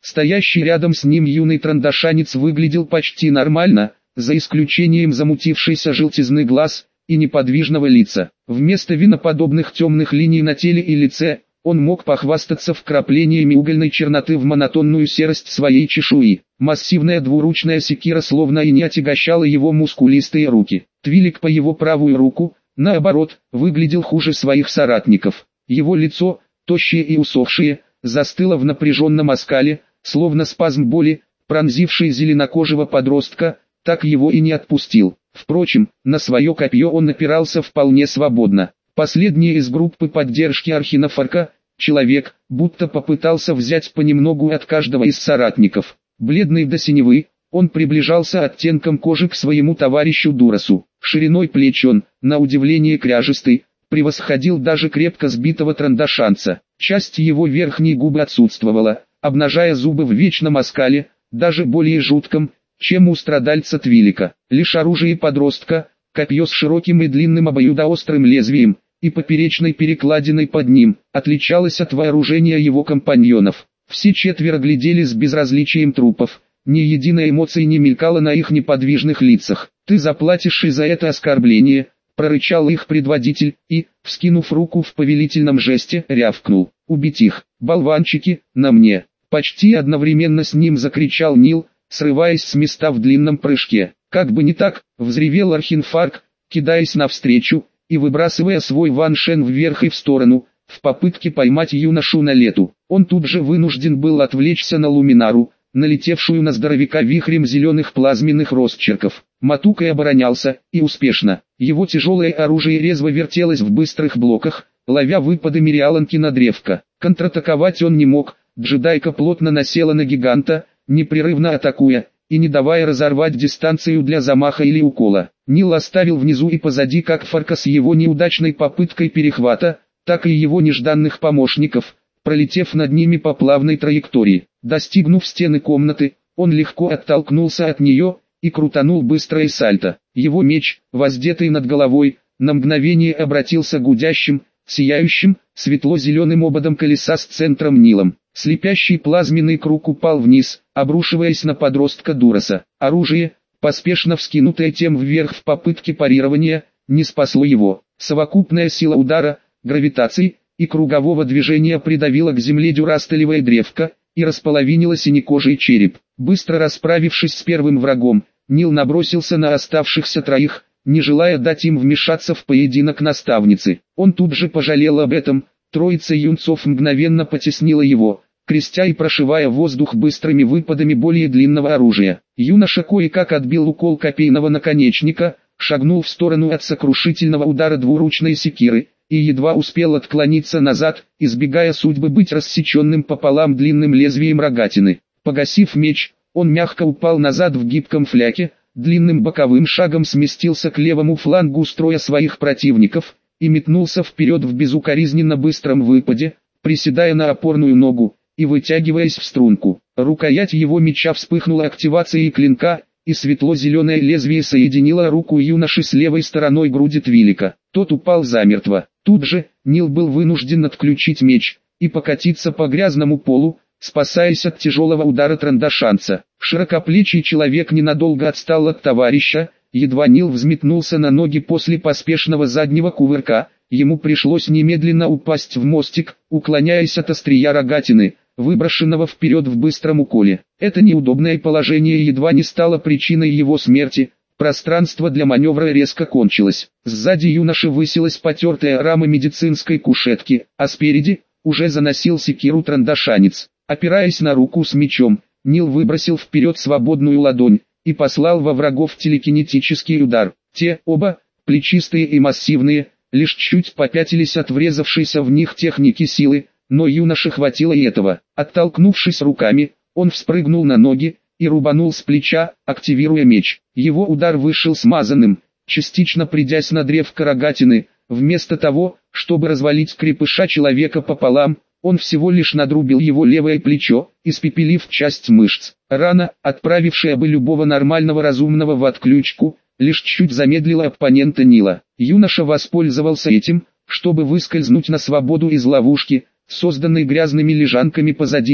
Speaker 1: Стоящий рядом с ним юный трандашанец выглядел почти нормально, за исключением замутившейся желтизны глаз и неподвижного лица. Вместо виноподобных темных линий на теле и лице, он мог похвастаться вкраплениями угольной черноты в монотонную серость своей чешуи. Массивная двуручная секира словно и не отягощала его мускулистые руки. Твилик по его правую руку, наоборот, выглядел хуже своих соратников. Его лицо, тощее и усохшее, застыло в напряженном оскале, словно спазм боли, пронзивший зеленокожего подростка, так его и не отпустил. Впрочем, на свое копье он опирался вполне свободно. Последний из группы поддержки Архинофарка, человек, будто попытался взять понемногу от каждого из соратников. Бледный до синевы, он приближался оттенком кожи к своему товарищу Дурасу. Шириной плеч он, на удивление кряжестый, превосходил даже крепко сбитого трандашанца. Часть его верхней губы отсутствовала, обнажая зубы в вечном оскале, даже более жутком, чем у страдальца Твилика. Лишь оружие подростка, копье с широким и длинным обоюдоострым лезвием, и поперечной перекладиной под ним, отличалось от вооружения его компаньонов. Все четверо глядели с безразличием трупов, ни единой эмоции не мелькало на их неподвижных лицах. «Ты заплатишь и за это оскорбление», — прорычал их предводитель, и, вскинув руку в повелительном жесте, рявкнул: «Убить их, болванчики, на мне!» Почти одновременно с ним закричал Нил, срываясь с места в длинном прыжке. «Как бы не так!» — взревел Архинфарк, кидаясь навстречу и выбрасывая свой ваншен вверх и в сторону, в попытке поймать юношу на лету. Он тут же вынужден был отвлечься на Луминару, налетевшую на здоровяка вихрем зеленых плазменных росчерков. Матукай оборонялся, и успешно. Его тяжелое оружие резво вертелось в быстрых блоках, ловя выпады Мириаланки на древко. Контратаковать он не мог, джедайка плотно насела на гиганта, непрерывно атакуя, и не давая разорвать дистанцию для замаха или укола. Нил оставил внизу и позади как Фарка с его неудачной попыткой перехвата, так и его нежданных помощников, пролетев над ними по плавной траектории. Достигнув стены комнаты, он легко оттолкнулся от нее и крутанул быстрое сальто. Его меч, воздетый над головой, на мгновение обратился гудящим, сияющим, светло-зеленым ободом колеса с центром Нилом. Слепящий плазменный круг упал вниз, обрушиваясь на подростка Дураса. Оружие, поспешно вскинутое тем вверх в попытке парирования, не спасло его. Совокупная сила удара, гравитации и кругового движения придавила к земле дюрастелевое древко и располовинила синекожий череп. Быстро расправившись с первым врагом, Нил набросился на оставшихся троих, не желая дать им вмешаться в поединок наставницы. Он тут же пожалел об этом, троица юнцов мгновенно потеснила его, крестя и прошивая воздух быстрыми выпадами более длинного оружия. Юноша кое-как отбил укол копейного наконечника, шагнул в сторону от сокрушительного удара двуручной секиры, и едва успел отклониться назад, избегая судьбы быть рассеченным пополам длинным лезвием рогатины. Погасив меч, он мягко упал назад в гибком фляке, длинным боковым шагом сместился к левому флангу строя своих противников, и метнулся вперед в безукоризненно быстром выпаде, приседая на опорную ногу и вытягиваясь в струнку. Рукоять его меча вспыхнула активацией клинка, и светло-зеленое лезвие соединило руку юноши с левой стороной груди Твилика. Тот упал замертво. Тут же, Нил был вынужден отключить меч и покатиться по грязному полу, спасаясь от тяжелого удара трандашанца. Широкоплечий человек ненадолго отстал от товарища, едва Нил взметнулся на ноги после поспешного заднего кувырка, ему пришлось немедленно упасть в мостик, уклоняясь от острия рогатины, выброшенного вперед в быстром уколе. Это неудобное положение едва не стало причиной его смерти. Пространство для маневра резко кончилось. Сзади юноши высилась потертая рама медицинской кушетки, а спереди уже заносил секиру трандашанец. Опираясь на руку с мечом, Нил выбросил вперед свободную ладонь и послал во врагов телекинетический удар. Те, оба, плечистые и массивные, лишь чуть попятились от врезавшейся в них техники силы, но юноше хватило и этого. Оттолкнувшись руками, он вспрыгнул на ноги и рубанул с плеча, активируя меч. Его удар вышел смазанным, частично придясь на древко рогатины. Вместо того, чтобы развалить крепыша человека пополам, он всего лишь надрубил его левое плечо, испепелив часть мышц. Рана, отправившая бы любого нормального разумного в отключку, лишь чуть замедлила оппонента Нила. Юноша воспользовался этим, чтобы выскользнуть на свободу из ловушки, созданной грязными лежанками позади него.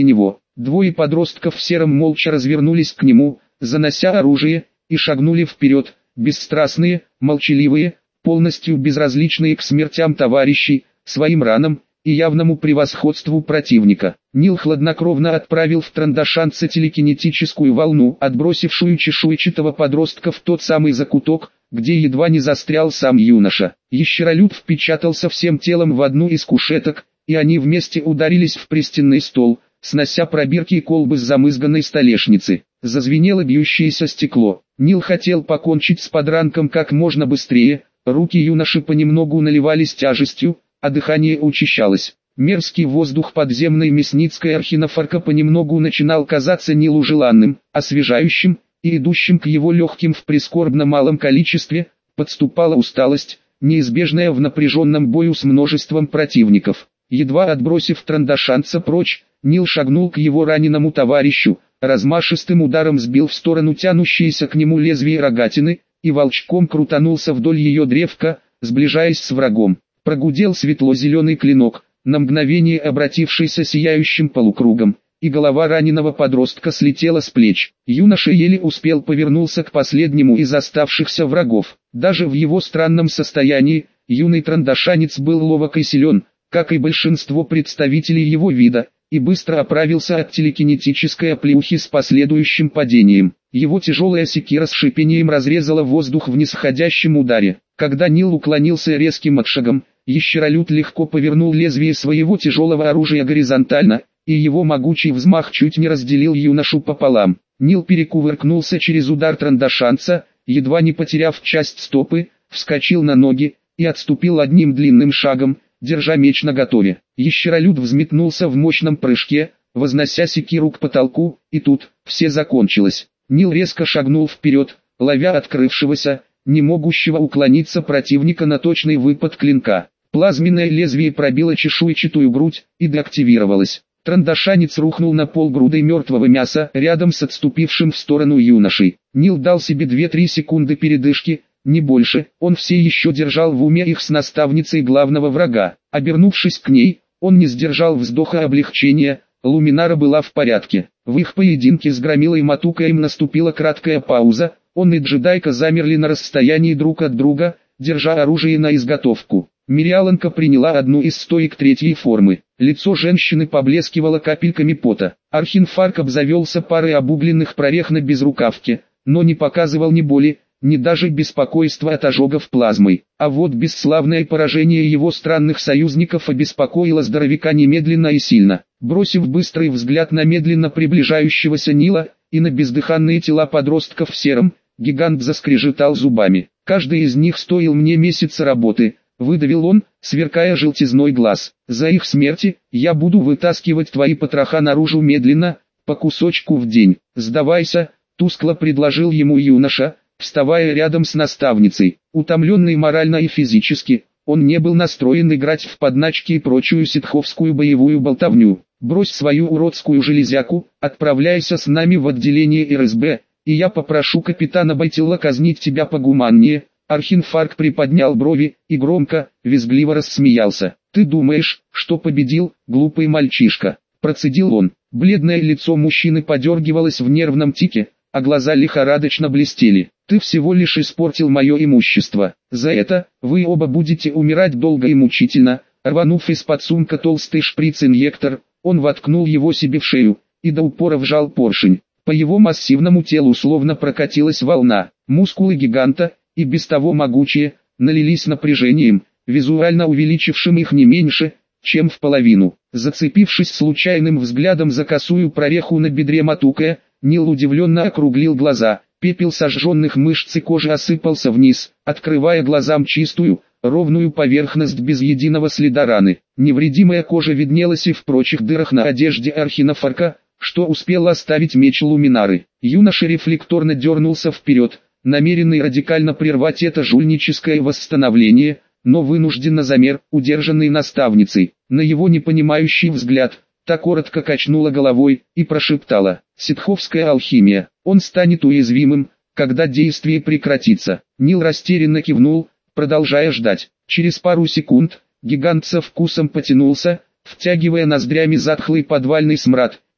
Speaker 1: Двое подростков в сером молча развернулись к нему, занося оружие, и шагнули вперед, бесстрастные, молчаливые, полностью безразличные к смертям товарищей, своим ранам и явному превосходству противника. Нил хладнокровно отправил в трандашанца телекинетическую волну, отбросившую чешуйчатого подростка в тот самый закуток, где едва не застрял сам юноша. Ящеролюд впечатался всем телом в одну из кушеток, и они вместе ударились в пристенный стол, снося пробирки и колбы с замызганной столешницы. Зазвенело бьющееся стекло. Нил хотел покончить с подранком как можно быстрее, руки юноши понемногу наливались тяжестью, а дыхание учащалось. Мерзкий воздух подземной мясницкой архинофорка понемногу начинал казаться Нилу желанным, освежающим, и идущим к его легким в прискорбно малом количестве, подступала усталость, неизбежная в напряженном бою с множеством противников. Едва отбросив трандашанца прочь, Нил шагнул к его раненому товарищу, размашистым ударом сбил в сторону тянущиеся к нему лезвие рогатины, и волчком крутанулся вдоль ее древка, сближаясь с врагом. Прогудел светло-зеленый клинок, на мгновение обратившийся сияющим полукругом, и голова раненого подростка слетела с плеч. Юноша еле успел повернуться к последнему из оставшихся врагов. Даже в его странном состоянии, юный трандашанец был ловок и силен, как и большинство представителей его вида, и быстро оправился от телекинетической оплеухи с последующим падением. Его тяжелая секира с шипением разрезала воздух в нисходящем ударе. Когда Нил уклонился резким отшагом, ящеролюд легко повернул лезвие своего тяжелого оружия горизонтально, и его могучий взмах чуть не разделил юношу пополам. Нил перекувыркнулся через удар трандашанца, едва не потеряв часть стопы, вскочил на ноги и отступил одним длинным шагом, держа меч наготове. Ящеролюд взметнулся в мощном прыжке, вознося секиру к потолку, и тут все закончилось. Нил резко шагнул вперед, ловя открывшегося, не могущего уклониться противника на точный выпад клинка. Плазменное лезвие пробило чешуйчатую грудь и деактивировалось. Трандашанец рухнул на пол грудой мертвого мяса рядом с отступившим в сторону юношей. Нил дал себе 2-3 секунды передышки, не больше. Он все еще держал в уме их с наставницей главного врага. Обернувшись к ней, он не сдержал вздоха облегчения. Луминара была в порядке. В их поединке с Громилой Матукаем наступила краткая пауза. Он и джедайка замерли на расстоянии друг от друга, держа оружие на изготовку. Мириаланка приняла одну из стоек третьей формы. Лицо женщины поблескивало капельками пота. Архинфарк обзавелся парой обугленных прорех на безрукавке, но не показывал ни боли, ни даже беспокойства от ожогов плазмой. А вот бесславное поражение его странных союзников обеспокоило здоровяка немедленно и сильно. Бросив быстрый взгляд на медленно приближающегося Нила и на бездыханные тела подростков в сером, гигант заскрежетал зубами. «Каждый из них стоил мне месяца работы», — выдавил он, сверкая желтизной глаз. «За их смерти я буду вытаскивать твои потроха наружу медленно, по кусочку в день. Сдавайся», — тускло предложил ему юноша, вставая рядом с наставницей. Утомленный морально и физически, он не был настроен играть в подначки и прочую ситховскую боевую болтовню. «Брось свою уродскую железяку, отправляйся с нами в отделение РСБ, и я попрошу капитана Байтилла казнить тебя погуманнее». Архинфарк приподнял брови и громко, визгливо рассмеялся. «Ты думаешь, что победил, глупый мальчишка?» Процедил он. Бледное лицо мужчины подергивалось в нервном тике, а глаза лихорадочно блестели. «Ты всего лишь испортил мое имущество. За это вы оба будете умирать долго и мучительно». Рванув из-под сумка толстый шприц-инъектор, он воткнул его себе в шею и до упора вжал поршень. По его массивному телу словно прокатилась волна. Мускулы гиганта, и без того могучие, налились напряжением, визуально увеличившим их не меньше, чем в половину. Зацепившись случайным взглядом за косую прореху на бедре Матукая, Нил удивленно округлил глаза. Пепел сожженных мышц и кожи осыпался вниз, открывая глазам чистую, ровную поверхность без единого следа раны. Невредимая кожа виднелась и в прочих дырах на одежде Архинофарка, что успел оставить меч Луминары. Юноша рефлекторно дернулся вперед, намеренный радикально прервать это жульническое восстановление, но вынужденно замер, удержанный наставницей. На его непонимающий взгляд, та коротко качнула головой и прошептала: «Ситховская алхимия, он станет уязвимым, когда действие прекратится». Нил растерянно кивнул, продолжая ждать. Через пару секунд, гигант со вкусом потянулся, втягивая ноздрями затхлый подвальный смрад,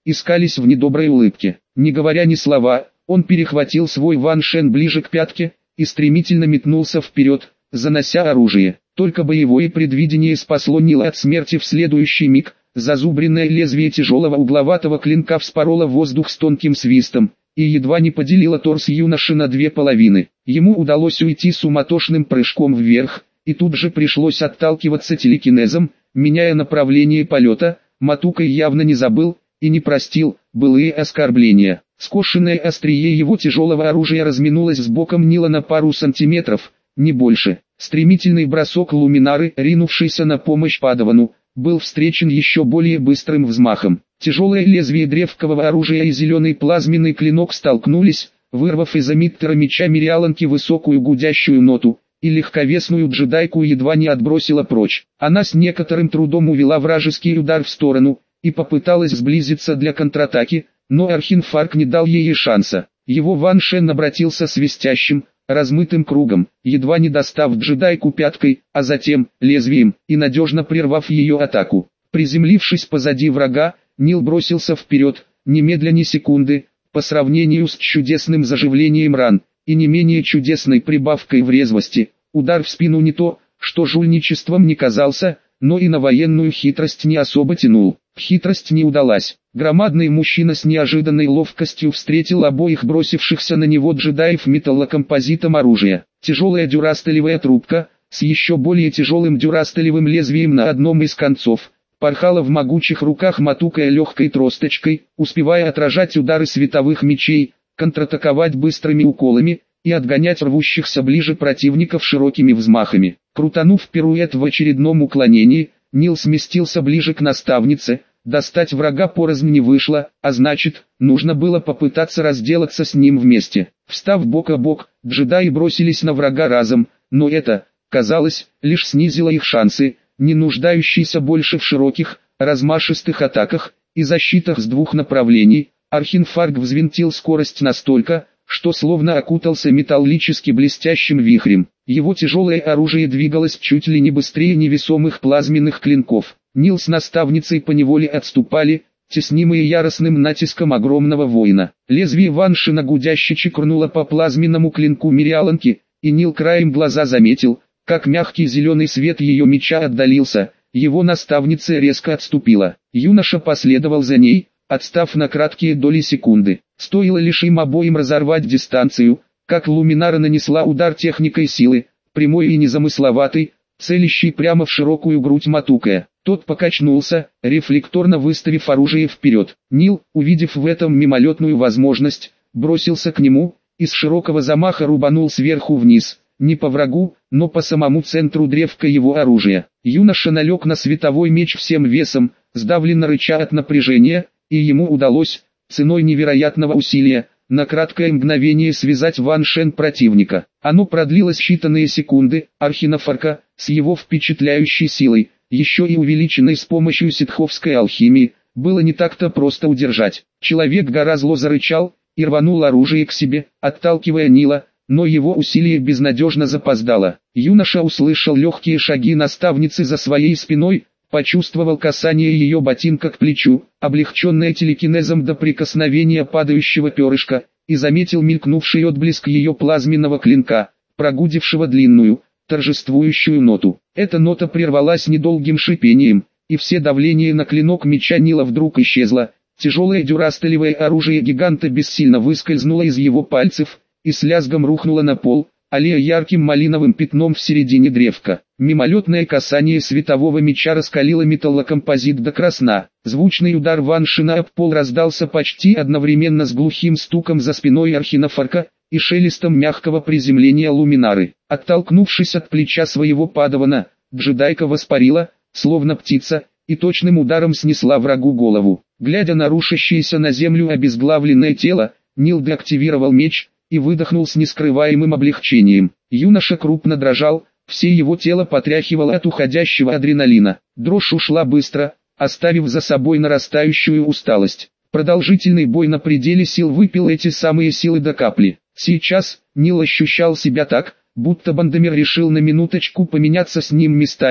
Speaker 1: искались в недоброй улыбке. Не говоря ни слова, он перехватил свой Ван Шен ближе к пятке и стремительно метнулся вперед, занося оружие. Только боевое предвидение спасло Нила от смерти в следующий миг. Зазубренное лезвие тяжелого угловатого клинка вспороло воздух с тонким свистом и едва не поделило торс юноши на две половины. Ему удалось уйти суматошным прыжком вверх, и тут же пришлось отталкиваться телекинезом, меняя направление полета. Матукай явно не забыл и не простил былые оскорбления. Скошенное острие его тяжелого оружия разминулось с боком Нила на пару сантиметров, не больше. Стремительный бросок Луминары, ринувшийся на помощь Падавану, был встречен еще более быстрым взмахом. Тяжелое лезвие древкового оружия и зеленый плазменный клинок столкнулись, вырвав из эмиттера меча Мириаланки высокую гудящую ноту, и легковесную джедайку едва не отбросила прочь. Она с некоторым трудом увела вражеский удар в сторону и попыталась сблизиться для контратаки, но Архинфарк не дал ей шанса. Его Ван Шен обратился свистящим, размытым кругом, едва не достав джедайку пяткой, а затем лезвием, и надежно прервав ее атаку. Приземлившись позади врага, Нил бросился вперед, немедля ни секунды, по сравнению с чудесным заживлением ран, и не менее чудесной прибавкой в резвости. Удар в спину не то, что жульничеством не казался, но и на военную хитрость не особо тянул. Хитрость не удалась. Громадный мужчина с неожиданной ловкостью встретил обоих бросившихся на него джедаев металлокомпозитом оружия. Тяжелая дюрастелевая трубка, с еще более тяжелым дюрастелевым лезвием на одном из концов, порхала в могучих руках Матукая легкой тросточкой, успевая отражать удары световых мечей, контратаковать быстрыми уколами и отгонять рвущихся ближе противников широкими взмахами. Крутанув пируэт в очередном уклонении, Нил сместился ближе к наставнице. Достать врага порознь не вышло, а значит, нужно было попытаться разделаться с ним вместе. Встав бок о бок, джедаи бросились на врага разом, но это, казалось, лишь снизило их шансы, не нуждающиеся больше в широких, размашистых атаках и защитах с двух направлений. Архинфарк взвинтил скорость настолько, что словно окутался металлически блестящим вихрем. Его тяжелое оружие двигалось чуть ли не быстрее невесомых плазменных клинков. Нил с наставницей поневоле отступали, теснимые яростным натиском огромного воина. Лезвие Ван Шена гудяще чекрнуло по плазменному клинку Мириаланки, и Нил краем глаза заметил, как мягкий зеленый свет ее меча отдалился. Его наставница резко отступила. Юноша последовал за ней, отстав на краткие доли секунды. Стоило лишь им обоим разорвать дистанцию, как Луминара нанесла удар техникой силы, прямой и незамысловатый, целящий прямо в широкую грудь Матукая. Тот покачнулся, рефлекторно выставив оружие вперед. Нил, увидев в этом мимолетную возможность, бросился к нему и с широкого замаха рубанул сверху вниз, не по врагу, но по самому центру древка его оружия. Юноша налег на световой меч всем весом, сдавленно рыча от напряжения, и ему удалось, ценой невероятного усилия, на краткое мгновение связать Ван Шен противника. Оно продлилось считанные секунды. Архинфарка, с его впечатляющей силой, еще и увеличенной с помощью ситховской алхимии, было не так-то просто удержать. Человек-гора зло зарычал и рванул оружие к себе, отталкивая Нила, но его усилие безнадежно запоздало. Юноша услышал легкие шаги наставницы за своей спиной, почувствовал касание ее ботинка к плечу, облегченное телекинезом до прикосновения падающего перышка, и заметил мелькнувший отблеск ее плазменного клинка, прогудевшего длинную, торжествующую ноту. Эта нота прервалась недолгим шипением, и все давление на клинок меча Нила вдруг исчезло. Тяжелое дюрастелевое оружие гиганта бессильно выскользнуло из его пальцев и с лязгом рухнуло на пол, аллея ярким малиновым пятном в середине древка. Мимолетное касание светового меча раскалило металлокомпозит до красна. Звучный удар Ван Шена об пол раздался почти одновременно с глухим стуком за спиной Архинфарка и шелестом мягкого приземления Луминары. Оттолкнувшись от плеча своего падавана, джедайка воспарила, словно птица, и точным ударом снесла врагу голову. Глядя на рушащееся на землю обезглавленное тело, Нил деактивировал меч и выдохнул с нескрываемым облегчением. Юноша крупно дрожал, все его тело потряхивало от уходящего адреналина. Дрожь ушла быстро, оставив за собой нарастающую усталость. Продолжительный бой на пределе сил выпил эти самые силы до капли. Сейчас Нил ощущал себя так, будто Бандемир решил на минуточку поменяться с ним местами,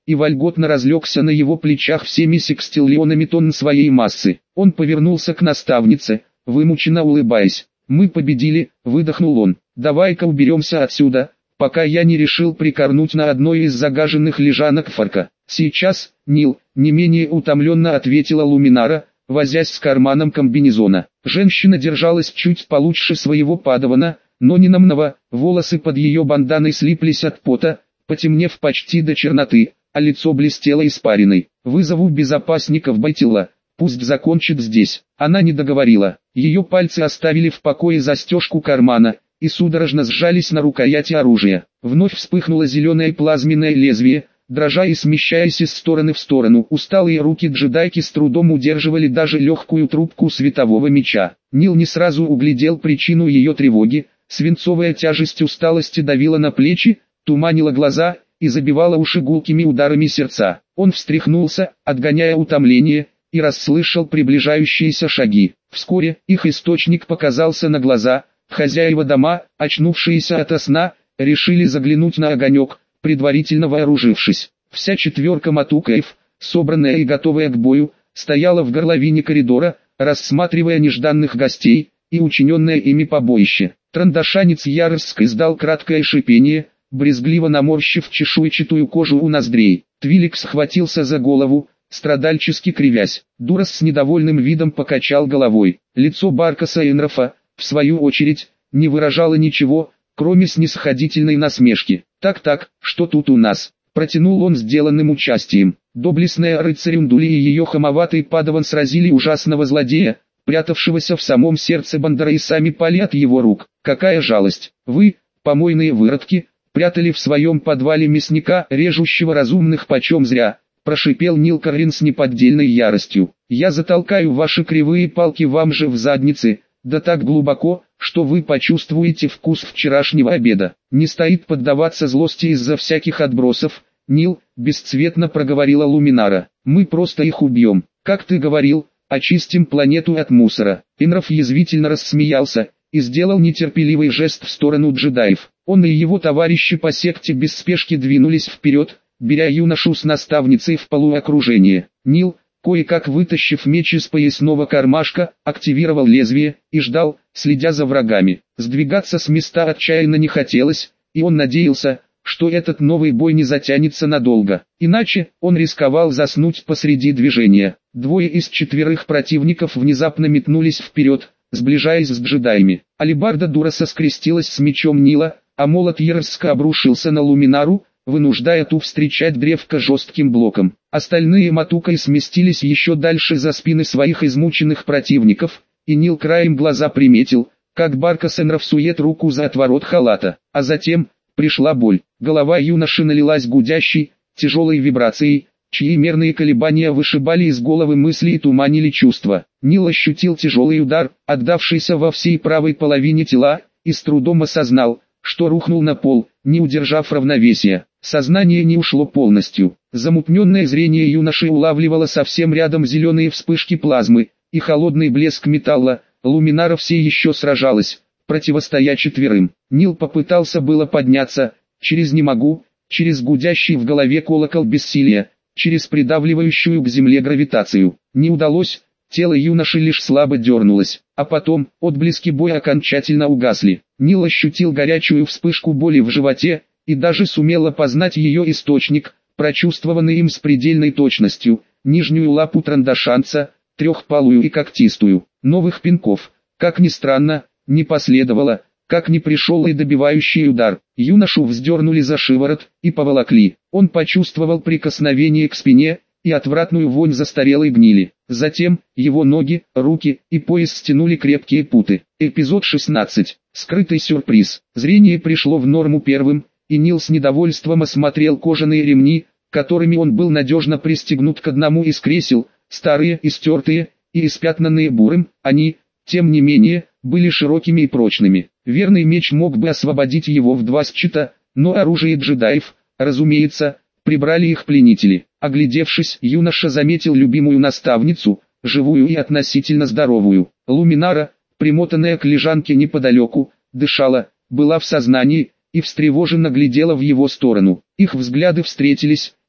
Speaker 1: и вольготно разлегся на его плечах всеми секстиллионами тонн своей массы. Он повернулся к наставнице, вымученно улыбаясь. «Мы победили», — выдохнул он. «Давай-ка уберемся отсюда, пока я не решил прикорнуть на одной из загаженных лежанок форка». «Сейчас, Нил», — не менее утомленно ответила Луминара, возясь с карманом комбинезона. Женщина держалась чуть получше своего падавана, но не намного, волосы под ее банданой слиплись от пота, потемнев почти до черноты, а лицо блестело испариной. «Вызову безопасников Байтила, пусть закончит здесь». Она не договорила. Ее пальцы оставили в покое застежку кармана и судорожно сжались на рукояти оружия. Вновь вспыхнуло зеленое плазменное лезвие, дрожа и смещаясь из стороны в сторону. Усталые руки джедайки с трудом удерживали даже легкую трубку светового меча. Нил не сразу углядел причину ее тревоги. Свинцовая тяжесть усталости давила на плечи, туманила глаза и забивала уши гулкими ударами сердца. Он встряхнулся, отгоняя утомление, и расслышал приближающиеся шаги. Вскоре их источник показался на глаза. Хозяева дома, очнувшиеся ото сна, решили заглянуть на огонек, предварительно вооружившись. Вся четверка матукаев, собранная и готовая к бою, стояла в горловине коридора, рассматривая нежданных гостей и учиненное ими побоище. Трандашанец Яроск издал краткое шипение, брезгливо наморщив чешуйчатую кожу у ноздрей. Твилик схватился за голову, страдальчески кривясь. Дурас с недовольным видом покачал головой. Лицо Баркаса Энрофа, в свою очередь, не выражало ничего, кроме снисходительной насмешки. «Так-так, что тут у нас?» — протянул он сделанным участием. Доблестная рыцарюндули и ее хамоватый падаван сразили ужасного злодея, прятавшегося в самом сердце Бандера, и сами пали от его рук. «Какая жалость! Вы, помойные выродки, прятали в своем подвале мясника, режущего разумных почем зря!» — прошипел Нил Каррин с неподдельной яростью. «Я затолкаю ваши кривые палки вам же в задницы, да так глубоко, что вы почувствуете вкус вчерашнего обеда. Не стоит поддаваться злости из-за всяких отбросов, Нил», — бесцветно проговорила Луминара. «Мы просто их убьем. Как ты говорил, очистим планету от мусора». Энроф язвительно рассмеялся и сделал нетерпеливый жест в сторону джедаев. Он и его товарищи по секте без спешки двинулись вперед, беря юношу с наставницей в полуокружение. Нил, кое-как вытащив меч из поясного кармашка, активировал лезвие и ждал, следя за врагами. Сдвигаться с места отчаянно не хотелось, и он надеялся, что этот новый бой не затянется надолго. Иначе, он рисковал заснуть посреди движения. Двое из четверых противников внезапно метнулись вперед, сближаясь с джедаями. Алебарда Дураса скрестилась с мечом Нила, а молот Ярска обрушился на Луминару, вынуждая ту встречать древко жестким блоком. Остальные матукаи сместились еще дальше за спины своих измученных противников, и Нил краем глаза приметил, как Баркас Энроф сует руку за отворот халата. А затем, пришла боль. Голова юноши налилась гудящей, тяжелой вибрацией, чьи мерные колебания вышибали из головы мысли и туманили чувства. Нил ощутил тяжелый удар, отдавшийся во всей правой половине тела, и с трудом осознал, что рухнул на пол, не удержав равновесия. Сознание не ушло полностью. Замутненное зрение юноши улавливало совсем рядом зеленые вспышки плазмы и холодный блеск металла. Луминара все еще сражалась, противостоя четверым. Нил попытался было подняться, через «не могу», через гудящий в голове колокол бессилия, через придавливающую к земле гравитацию. Не удалось, тело юноши лишь слабо дернулось, а потом отблески боя окончательно угасли. Нил ощутил горячую вспышку боли в животе, и даже сумел опознать ее источник, прочувствованный им с предельной точностью, нижнюю лапу трандашанца, трехпалую и когтистую. Новых пинков, как ни странно, не последовало, как не пришел и добивающий удар. Юношу вздернули за шиворот и поволокли. Он почувствовал прикосновение к спине и отвратную вонь застарелой гнили. Затем, его ноги, руки и пояс стянули крепкие путы. Эпизод 16. Скрытый сюрприз. Зрение пришло в норму первым, и Нил с недовольством осмотрел кожаные ремни, которыми он был надежно пристегнут к одному из кресел, старые, истертые и испятнанные бурым. Они, тем не менее, были широкими и прочными. Верный меч мог бы освободить его в два счета, но оружие джедаев, разумеется, прибрали их пленители. Оглядевшись, юноша заметил любимую наставницу, живую и относительно здоровую. Луминара, примотанная к лежанке неподалеку, дышала, была в сознании и встревоженно глядела в его сторону. Их взгляды встретились,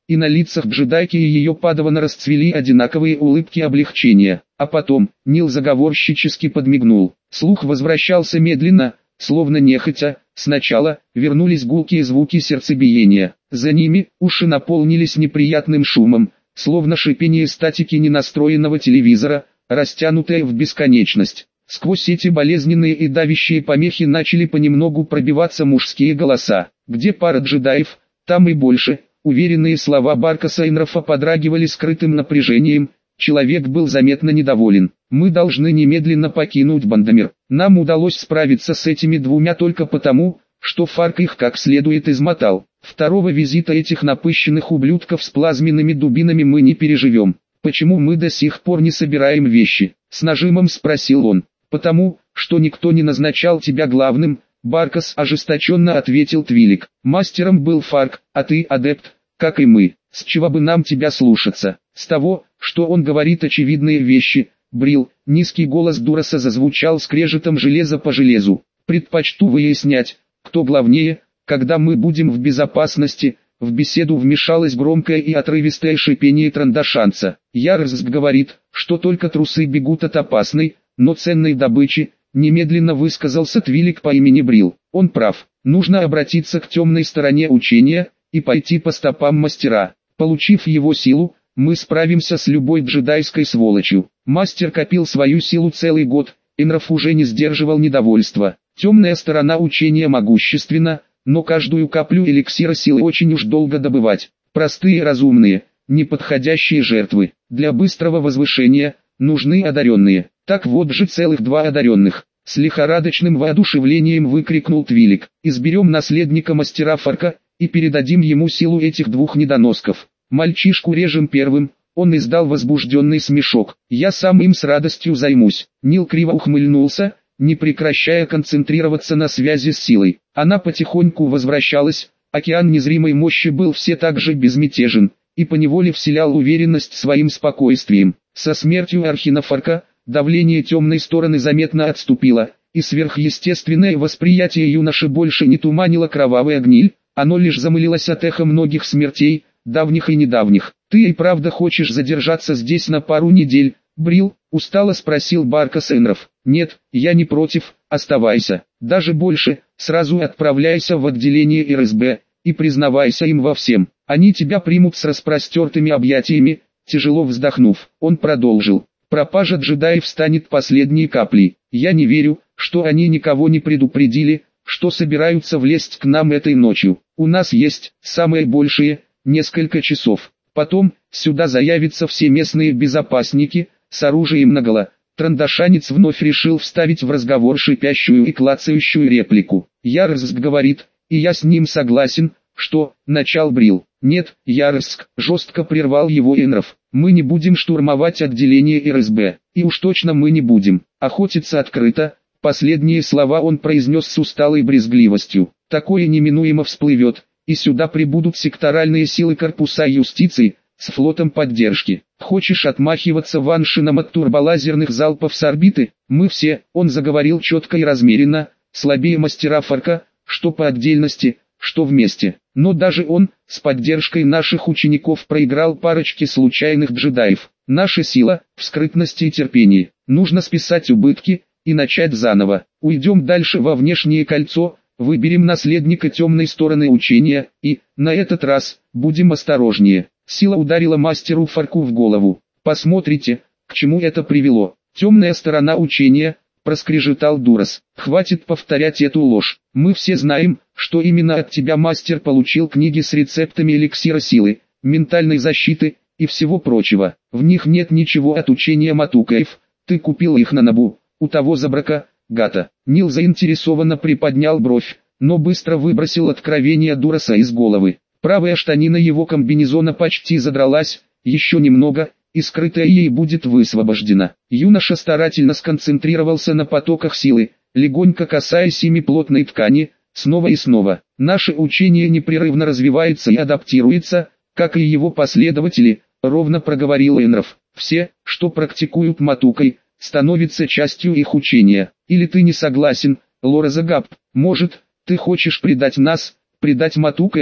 Speaker 1: и на лицах джедайки и ее падавана расцвели одинаковые улыбки облегчения. А потом, Нил заговорщически подмигнул. Слух возвращался медленно, словно нехотя. Сначала вернулись гулкие звуки сердцебиения. За ними уши наполнились неприятным шумом, словно шипение статики ненастроенного телевизора, растянутое в бесконечность. Сквозь эти болезненные и давящие помехи начали понемногу пробиваться мужские голоса. Где пара джедаев, там и больше. Уверенные слова Баркаса Энрофа подрагивали скрытым напряжением. Человек был заметно недоволен. Мы должны немедленно покинуть Бандамир. Нам удалось справиться с этими двумя только потому, что Фарк их как следует измотал. Второго визита этих напыщенных ублюдков с плазменными дубинами мы не переживем. Почему мы до сих пор не собираем вещи? С нажимом спросил он. Потому, что никто не назначал тебя главным, Баркас ожесточенно ответил Твилик. Мастером был Фарк, а ты адепт, как и мы. С чего бы нам тебя слушаться? С того, что он говорит очевидные вещи. Брил, низкий голос Дураса зазвучал скрежетом железа по железу. Предпочту выяснять, кто главнее, когда мы будем в безопасности. В беседу вмешалось громкое и отрывистое шипение трандашанца. Ярзг говорит, что только трусы бегут от опасной, но ценной добычи. Немедленно высказался Твилик по имени Брил. Он прав, нужно обратиться к темной стороне учения и пойти по стопам мастера. Получив его силу, мы справимся с любой джедайской сволочью. Мастер копил свою силу целый год, Энроф уже не сдерживал недовольства. Темная сторона учения могущественна, но каждую каплю эликсира силы очень уж долго добывать. Простые разумные, неподходящие жертвы. Для быстрого возвышения нужны одаренные. Так вот же целых два одаренных. С лихорадочным воодушевлением выкрикнул Твилик. Изберем наследника мастера Фарка и передадим ему силу этих двух недоносков. Мальчишку режем первым. Он издал возбужденный смешок. Я сам им с радостью займусь. Нил криво ухмыльнулся, не прекращая концентрироваться на связи с силой. Она потихоньку возвращалась, океан незримой мощи был все так же безмятежен, и поневоле вселял уверенность своим спокойствием. Со смертью Архина Фарка, давление темной стороны заметно отступило, и сверхъестественное восприятие юноши больше не туманило кровавая гниль, оно лишь замылилось от эха многих смертей, давних и недавних. «Ты и правда хочешь задержаться здесь на пару недель, Брил?» — устало спросил Баркас Энроф. «Нет, я не против, оставайся. Даже больше, сразу отправляйся в отделение РСБ, и признавайся им во всем. Они тебя примут с распростертыми объятиями». Тяжело вздохнув, он продолжил. «Пропажа джедаев станет последней каплей. Я не верю, что они никого не предупредили, что собираются влезть к нам этой ночью. У нас есть, самое большее, несколько часов. Потом, сюда заявятся все местные безопасники, с оружием наголо». Трандашанец вновь решил вставить в разговор шипящую и клацающую реплику. Ярзг говорит, и я с ним согласен, что, начал Брил. «Нет, Ярзг», жестко прервал его Энроф. «Мы не будем штурмовать отделение РСБ, и уж точно мы не будем охотиться открыто». Последние слова он произнес с усталой брезгливостью. «Такое неминуемо всплывет, и сюда прибудут секторальные силы корпуса юстиции, с флотом поддержки. Хочешь отмахиваться ваншином от турболазерных залпов с орбиты? Мы все», он заговорил четко и размеренно, слабее мастера Фарка, что по отдельности, что вместе. Но даже он, с поддержкой наших учеников, проиграл парочке случайных джедаев. Наша сила, в скрытности и терпении. Нужно списать убытки и начать заново. Уйдем дальше во внешнее кольцо, выберем наследника темной стороны учения, и, на этот раз, будем осторожнее. Сила ударила мастеру Фарку в голову. «Посмотрите, к чему это привело. Темная сторона учения», проскрежетал Дурас. «Хватит повторять эту ложь. Мы все знаем, что именно от тебя мастер получил книги с рецептами эликсира силы, ментальной защиты и всего прочего. В них нет ничего от учения Матукаев. Ты купил их на Набу, у того забрака, гата». Нил заинтересованно приподнял бровь, но быстро выбросил откровение Дураса из головы. Правая штанина его комбинезона почти задралась, еще немного, и скрытая ей будет высвобождена. Юноша старательно сконцентрировался на потоках силы, легонько касаясь ими плотной ткани, снова и снова. Наше учение непрерывно развивается и адаптируется, как и его последователи, ровно проговорил Энроф. Все, что практикуют Матукой, становятся частью их учения. Или ты не согласен, Лора Загаб? Может, ты хочешь предать нас, предать Матукаев?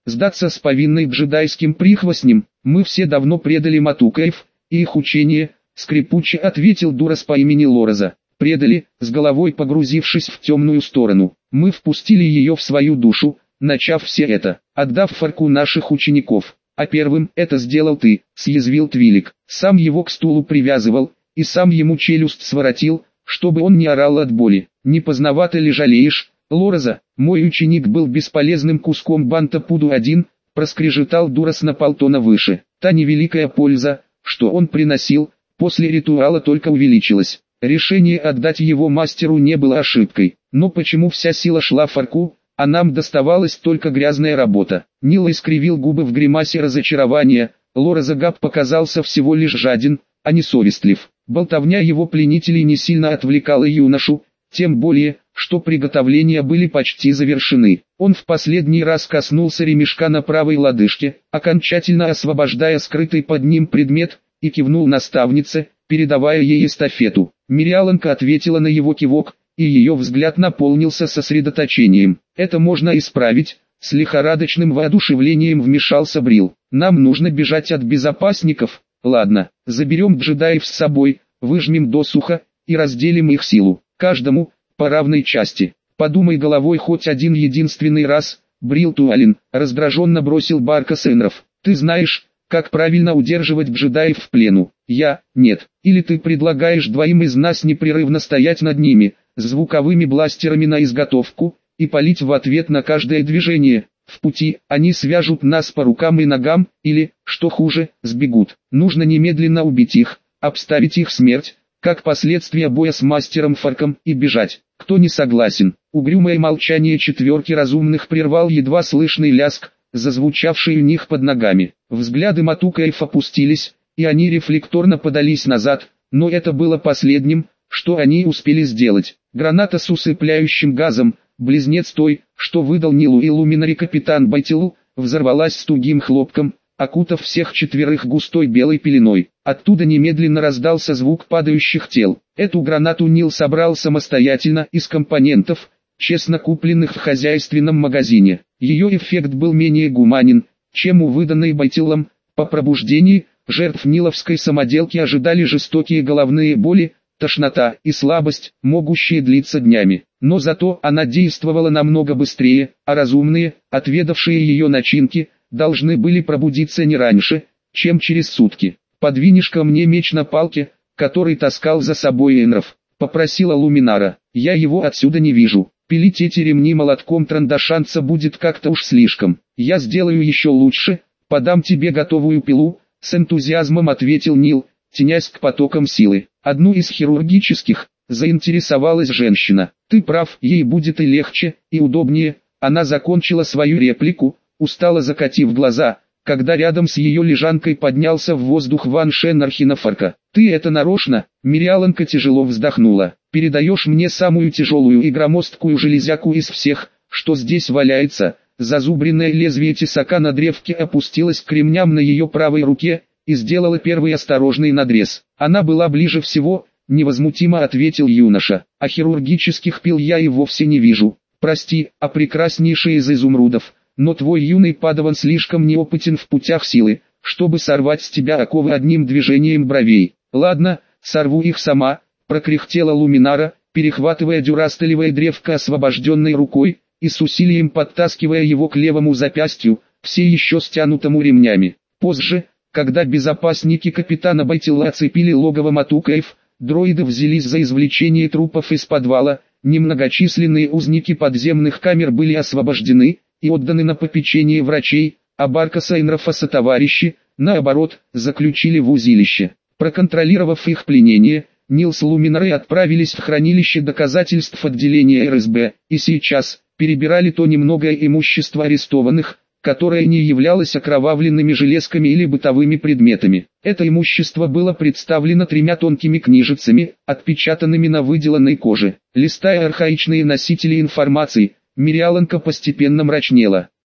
Speaker 1: сдаться с повинной джедайским прихвостнем, мы все давно предали Матукаев и их учение, скрипуче ответил Дурас по имени Лореза. Предали, с головой погрузившись в темную сторону. Мы впустили ее в свою душу, начав все это, отдав Фарку наших учеников. А первым это сделал ты, съязвил Твилик. Сам его к стулу привязывал, и сам ему челюсть своротил, чтобы он не орал от боли. Не поздновато ли жалеешь, Лореза? Мой ученик был бесполезным куском банта пуду-1, проскрежетал Дурас на полтона выше. Та невеликая польза, что он приносил, после ритуала только увеличилась. Решение отдать его мастеру не было ошибкой. Но почему вся сила шла Фарку, а нам доставалась только грязная работа? Нил искривил губы в гримасе разочарования. Лореза Габ показался всего лишь жаден, а не совестлив. Болтовня его пленителей не сильно отвлекала юношу, тем более, что приготовления были почти завершены. Он в последний раз коснулся ремешка на правой лодыжке, окончательно освобождая скрытый под ним предмет, и кивнул наставнице, передавая ей эстафету. Мириаланка ответила на его кивок, и ее взгляд наполнился сосредоточением. «Это можно исправить», — с лихорадочным воодушевлением вмешался Брил. «Нам нужно бежать от безопасников. Ладно, заберем джедаев с собой, выжмем досуха, и разделим их силу. Каждому, по равной части. Подумай головой хоть один единственный раз», — Брил Туалин раздраженно бросил Баркас Энров. «Ты знаешь, как правильно удерживать джедаев в плену?» «Я, нет. Или ты предлагаешь двоим из нас непрерывно стоять над ними, звуковыми бластерами на изготовку, и палить в ответ на каждое движение? В пути они свяжут нас по рукам и ногам, или, что хуже, сбегут. Нужно немедленно убить их, обставить их смерть, как последствия боя с мастером Фарком, и бежать. Кто не согласен?» Угрюмое молчание четверки разумных прервал едва слышный ляск, зазвучавший у них под ногами. Взгляды Матукаев опустились, и они рефлекторно подались назад, но это было последним, что они успели сделать. Граната с усыпляющим газом, близнец той, что выдал Нилу и Луминари капитан Байтилу, взорвалась с тугим хлопком, окутав всех четверых густой белой пеленой. Оттуда немедленно раздался звук падающих тел. Эту гранату Нил собрал самостоятельно из компонентов, честно купленных в хозяйственном магазине. Ее эффект был менее гуманен, чем у выданной Байтилом. По пробуждении, жертв ниловской самоделки ожидали жестокие головные боли, тошнота и слабость, могущие длиться днями. Но зато она действовала намного быстрее, а разумные, отведавшие ее начинки, должны были пробудиться не раньше, чем через сутки. «Подвинешь ко мне меч на палке, который таскал за собой Энров», — попросила Луминара. «Я его отсюда не вижу. Пилить эти ремни молотком трандашанца будет как-то уж слишком. Я сделаю еще лучше, подам тебе готовую пилу», — с энтузиазмом ответил Нил, тянясь к потокам силы. «Одну из хирургических», — заинтересовалась женщина. «Ты прав, ей будет и легче, и удобнее». Она закончила свою реплику, устало закатив глаза, когда рядом с ее лежанкой поднялся в воздух Ван Шен Архинофарка. «Ты это нарочно?» — Мириаланка тяжело вздохнула. «Передаешь мне самую тяжелую и громоздкую железяку из всех, что здесь валяется». Зазубренное лезвие тесака на древке опустилось к ремням на ее правой руке и сделало первый осторожный надрез. «Она была ближе всего», — невозмутимо ответил юноша. «А хирургических пил я и вовсе не вижу. Прости, а прекраснейший из изумрудов, но твой юный падаван слишком неопытен в путях силы, чтобы сорвать с тебя оковы одним движением бровей». «Ладно, сорву их сама», — прокряхтела Луминара, перехватывая дюрастелевое древко освобожденной рукой и с усилием подтаскивая его к левому запястью, все еще стянутому ремнями. Позже, когда безопасники капитана Байтила оцепили логово Матукаев, дроиды взялись за извлечение трупов из подвала, немногочисленные узники подземных камер были освобождены и отданы на попечение врачей, а Баркаса Энрофа сотоварищи, наоборот, заключили в узилище. Проконтролировав их пленение, Нил с Луминарой отправились в хранилище доказательств отделения РСБ, и сейчас перебирали то немногое имущество арестованных, которое не являлось окровавленными железками или бытовыми предметами. Это имущество было представлено 3 тонкими книжицами, отпечатанными на выделанной коже. Листая архаичные носители информации, Мириаланка постепенно мрачнела.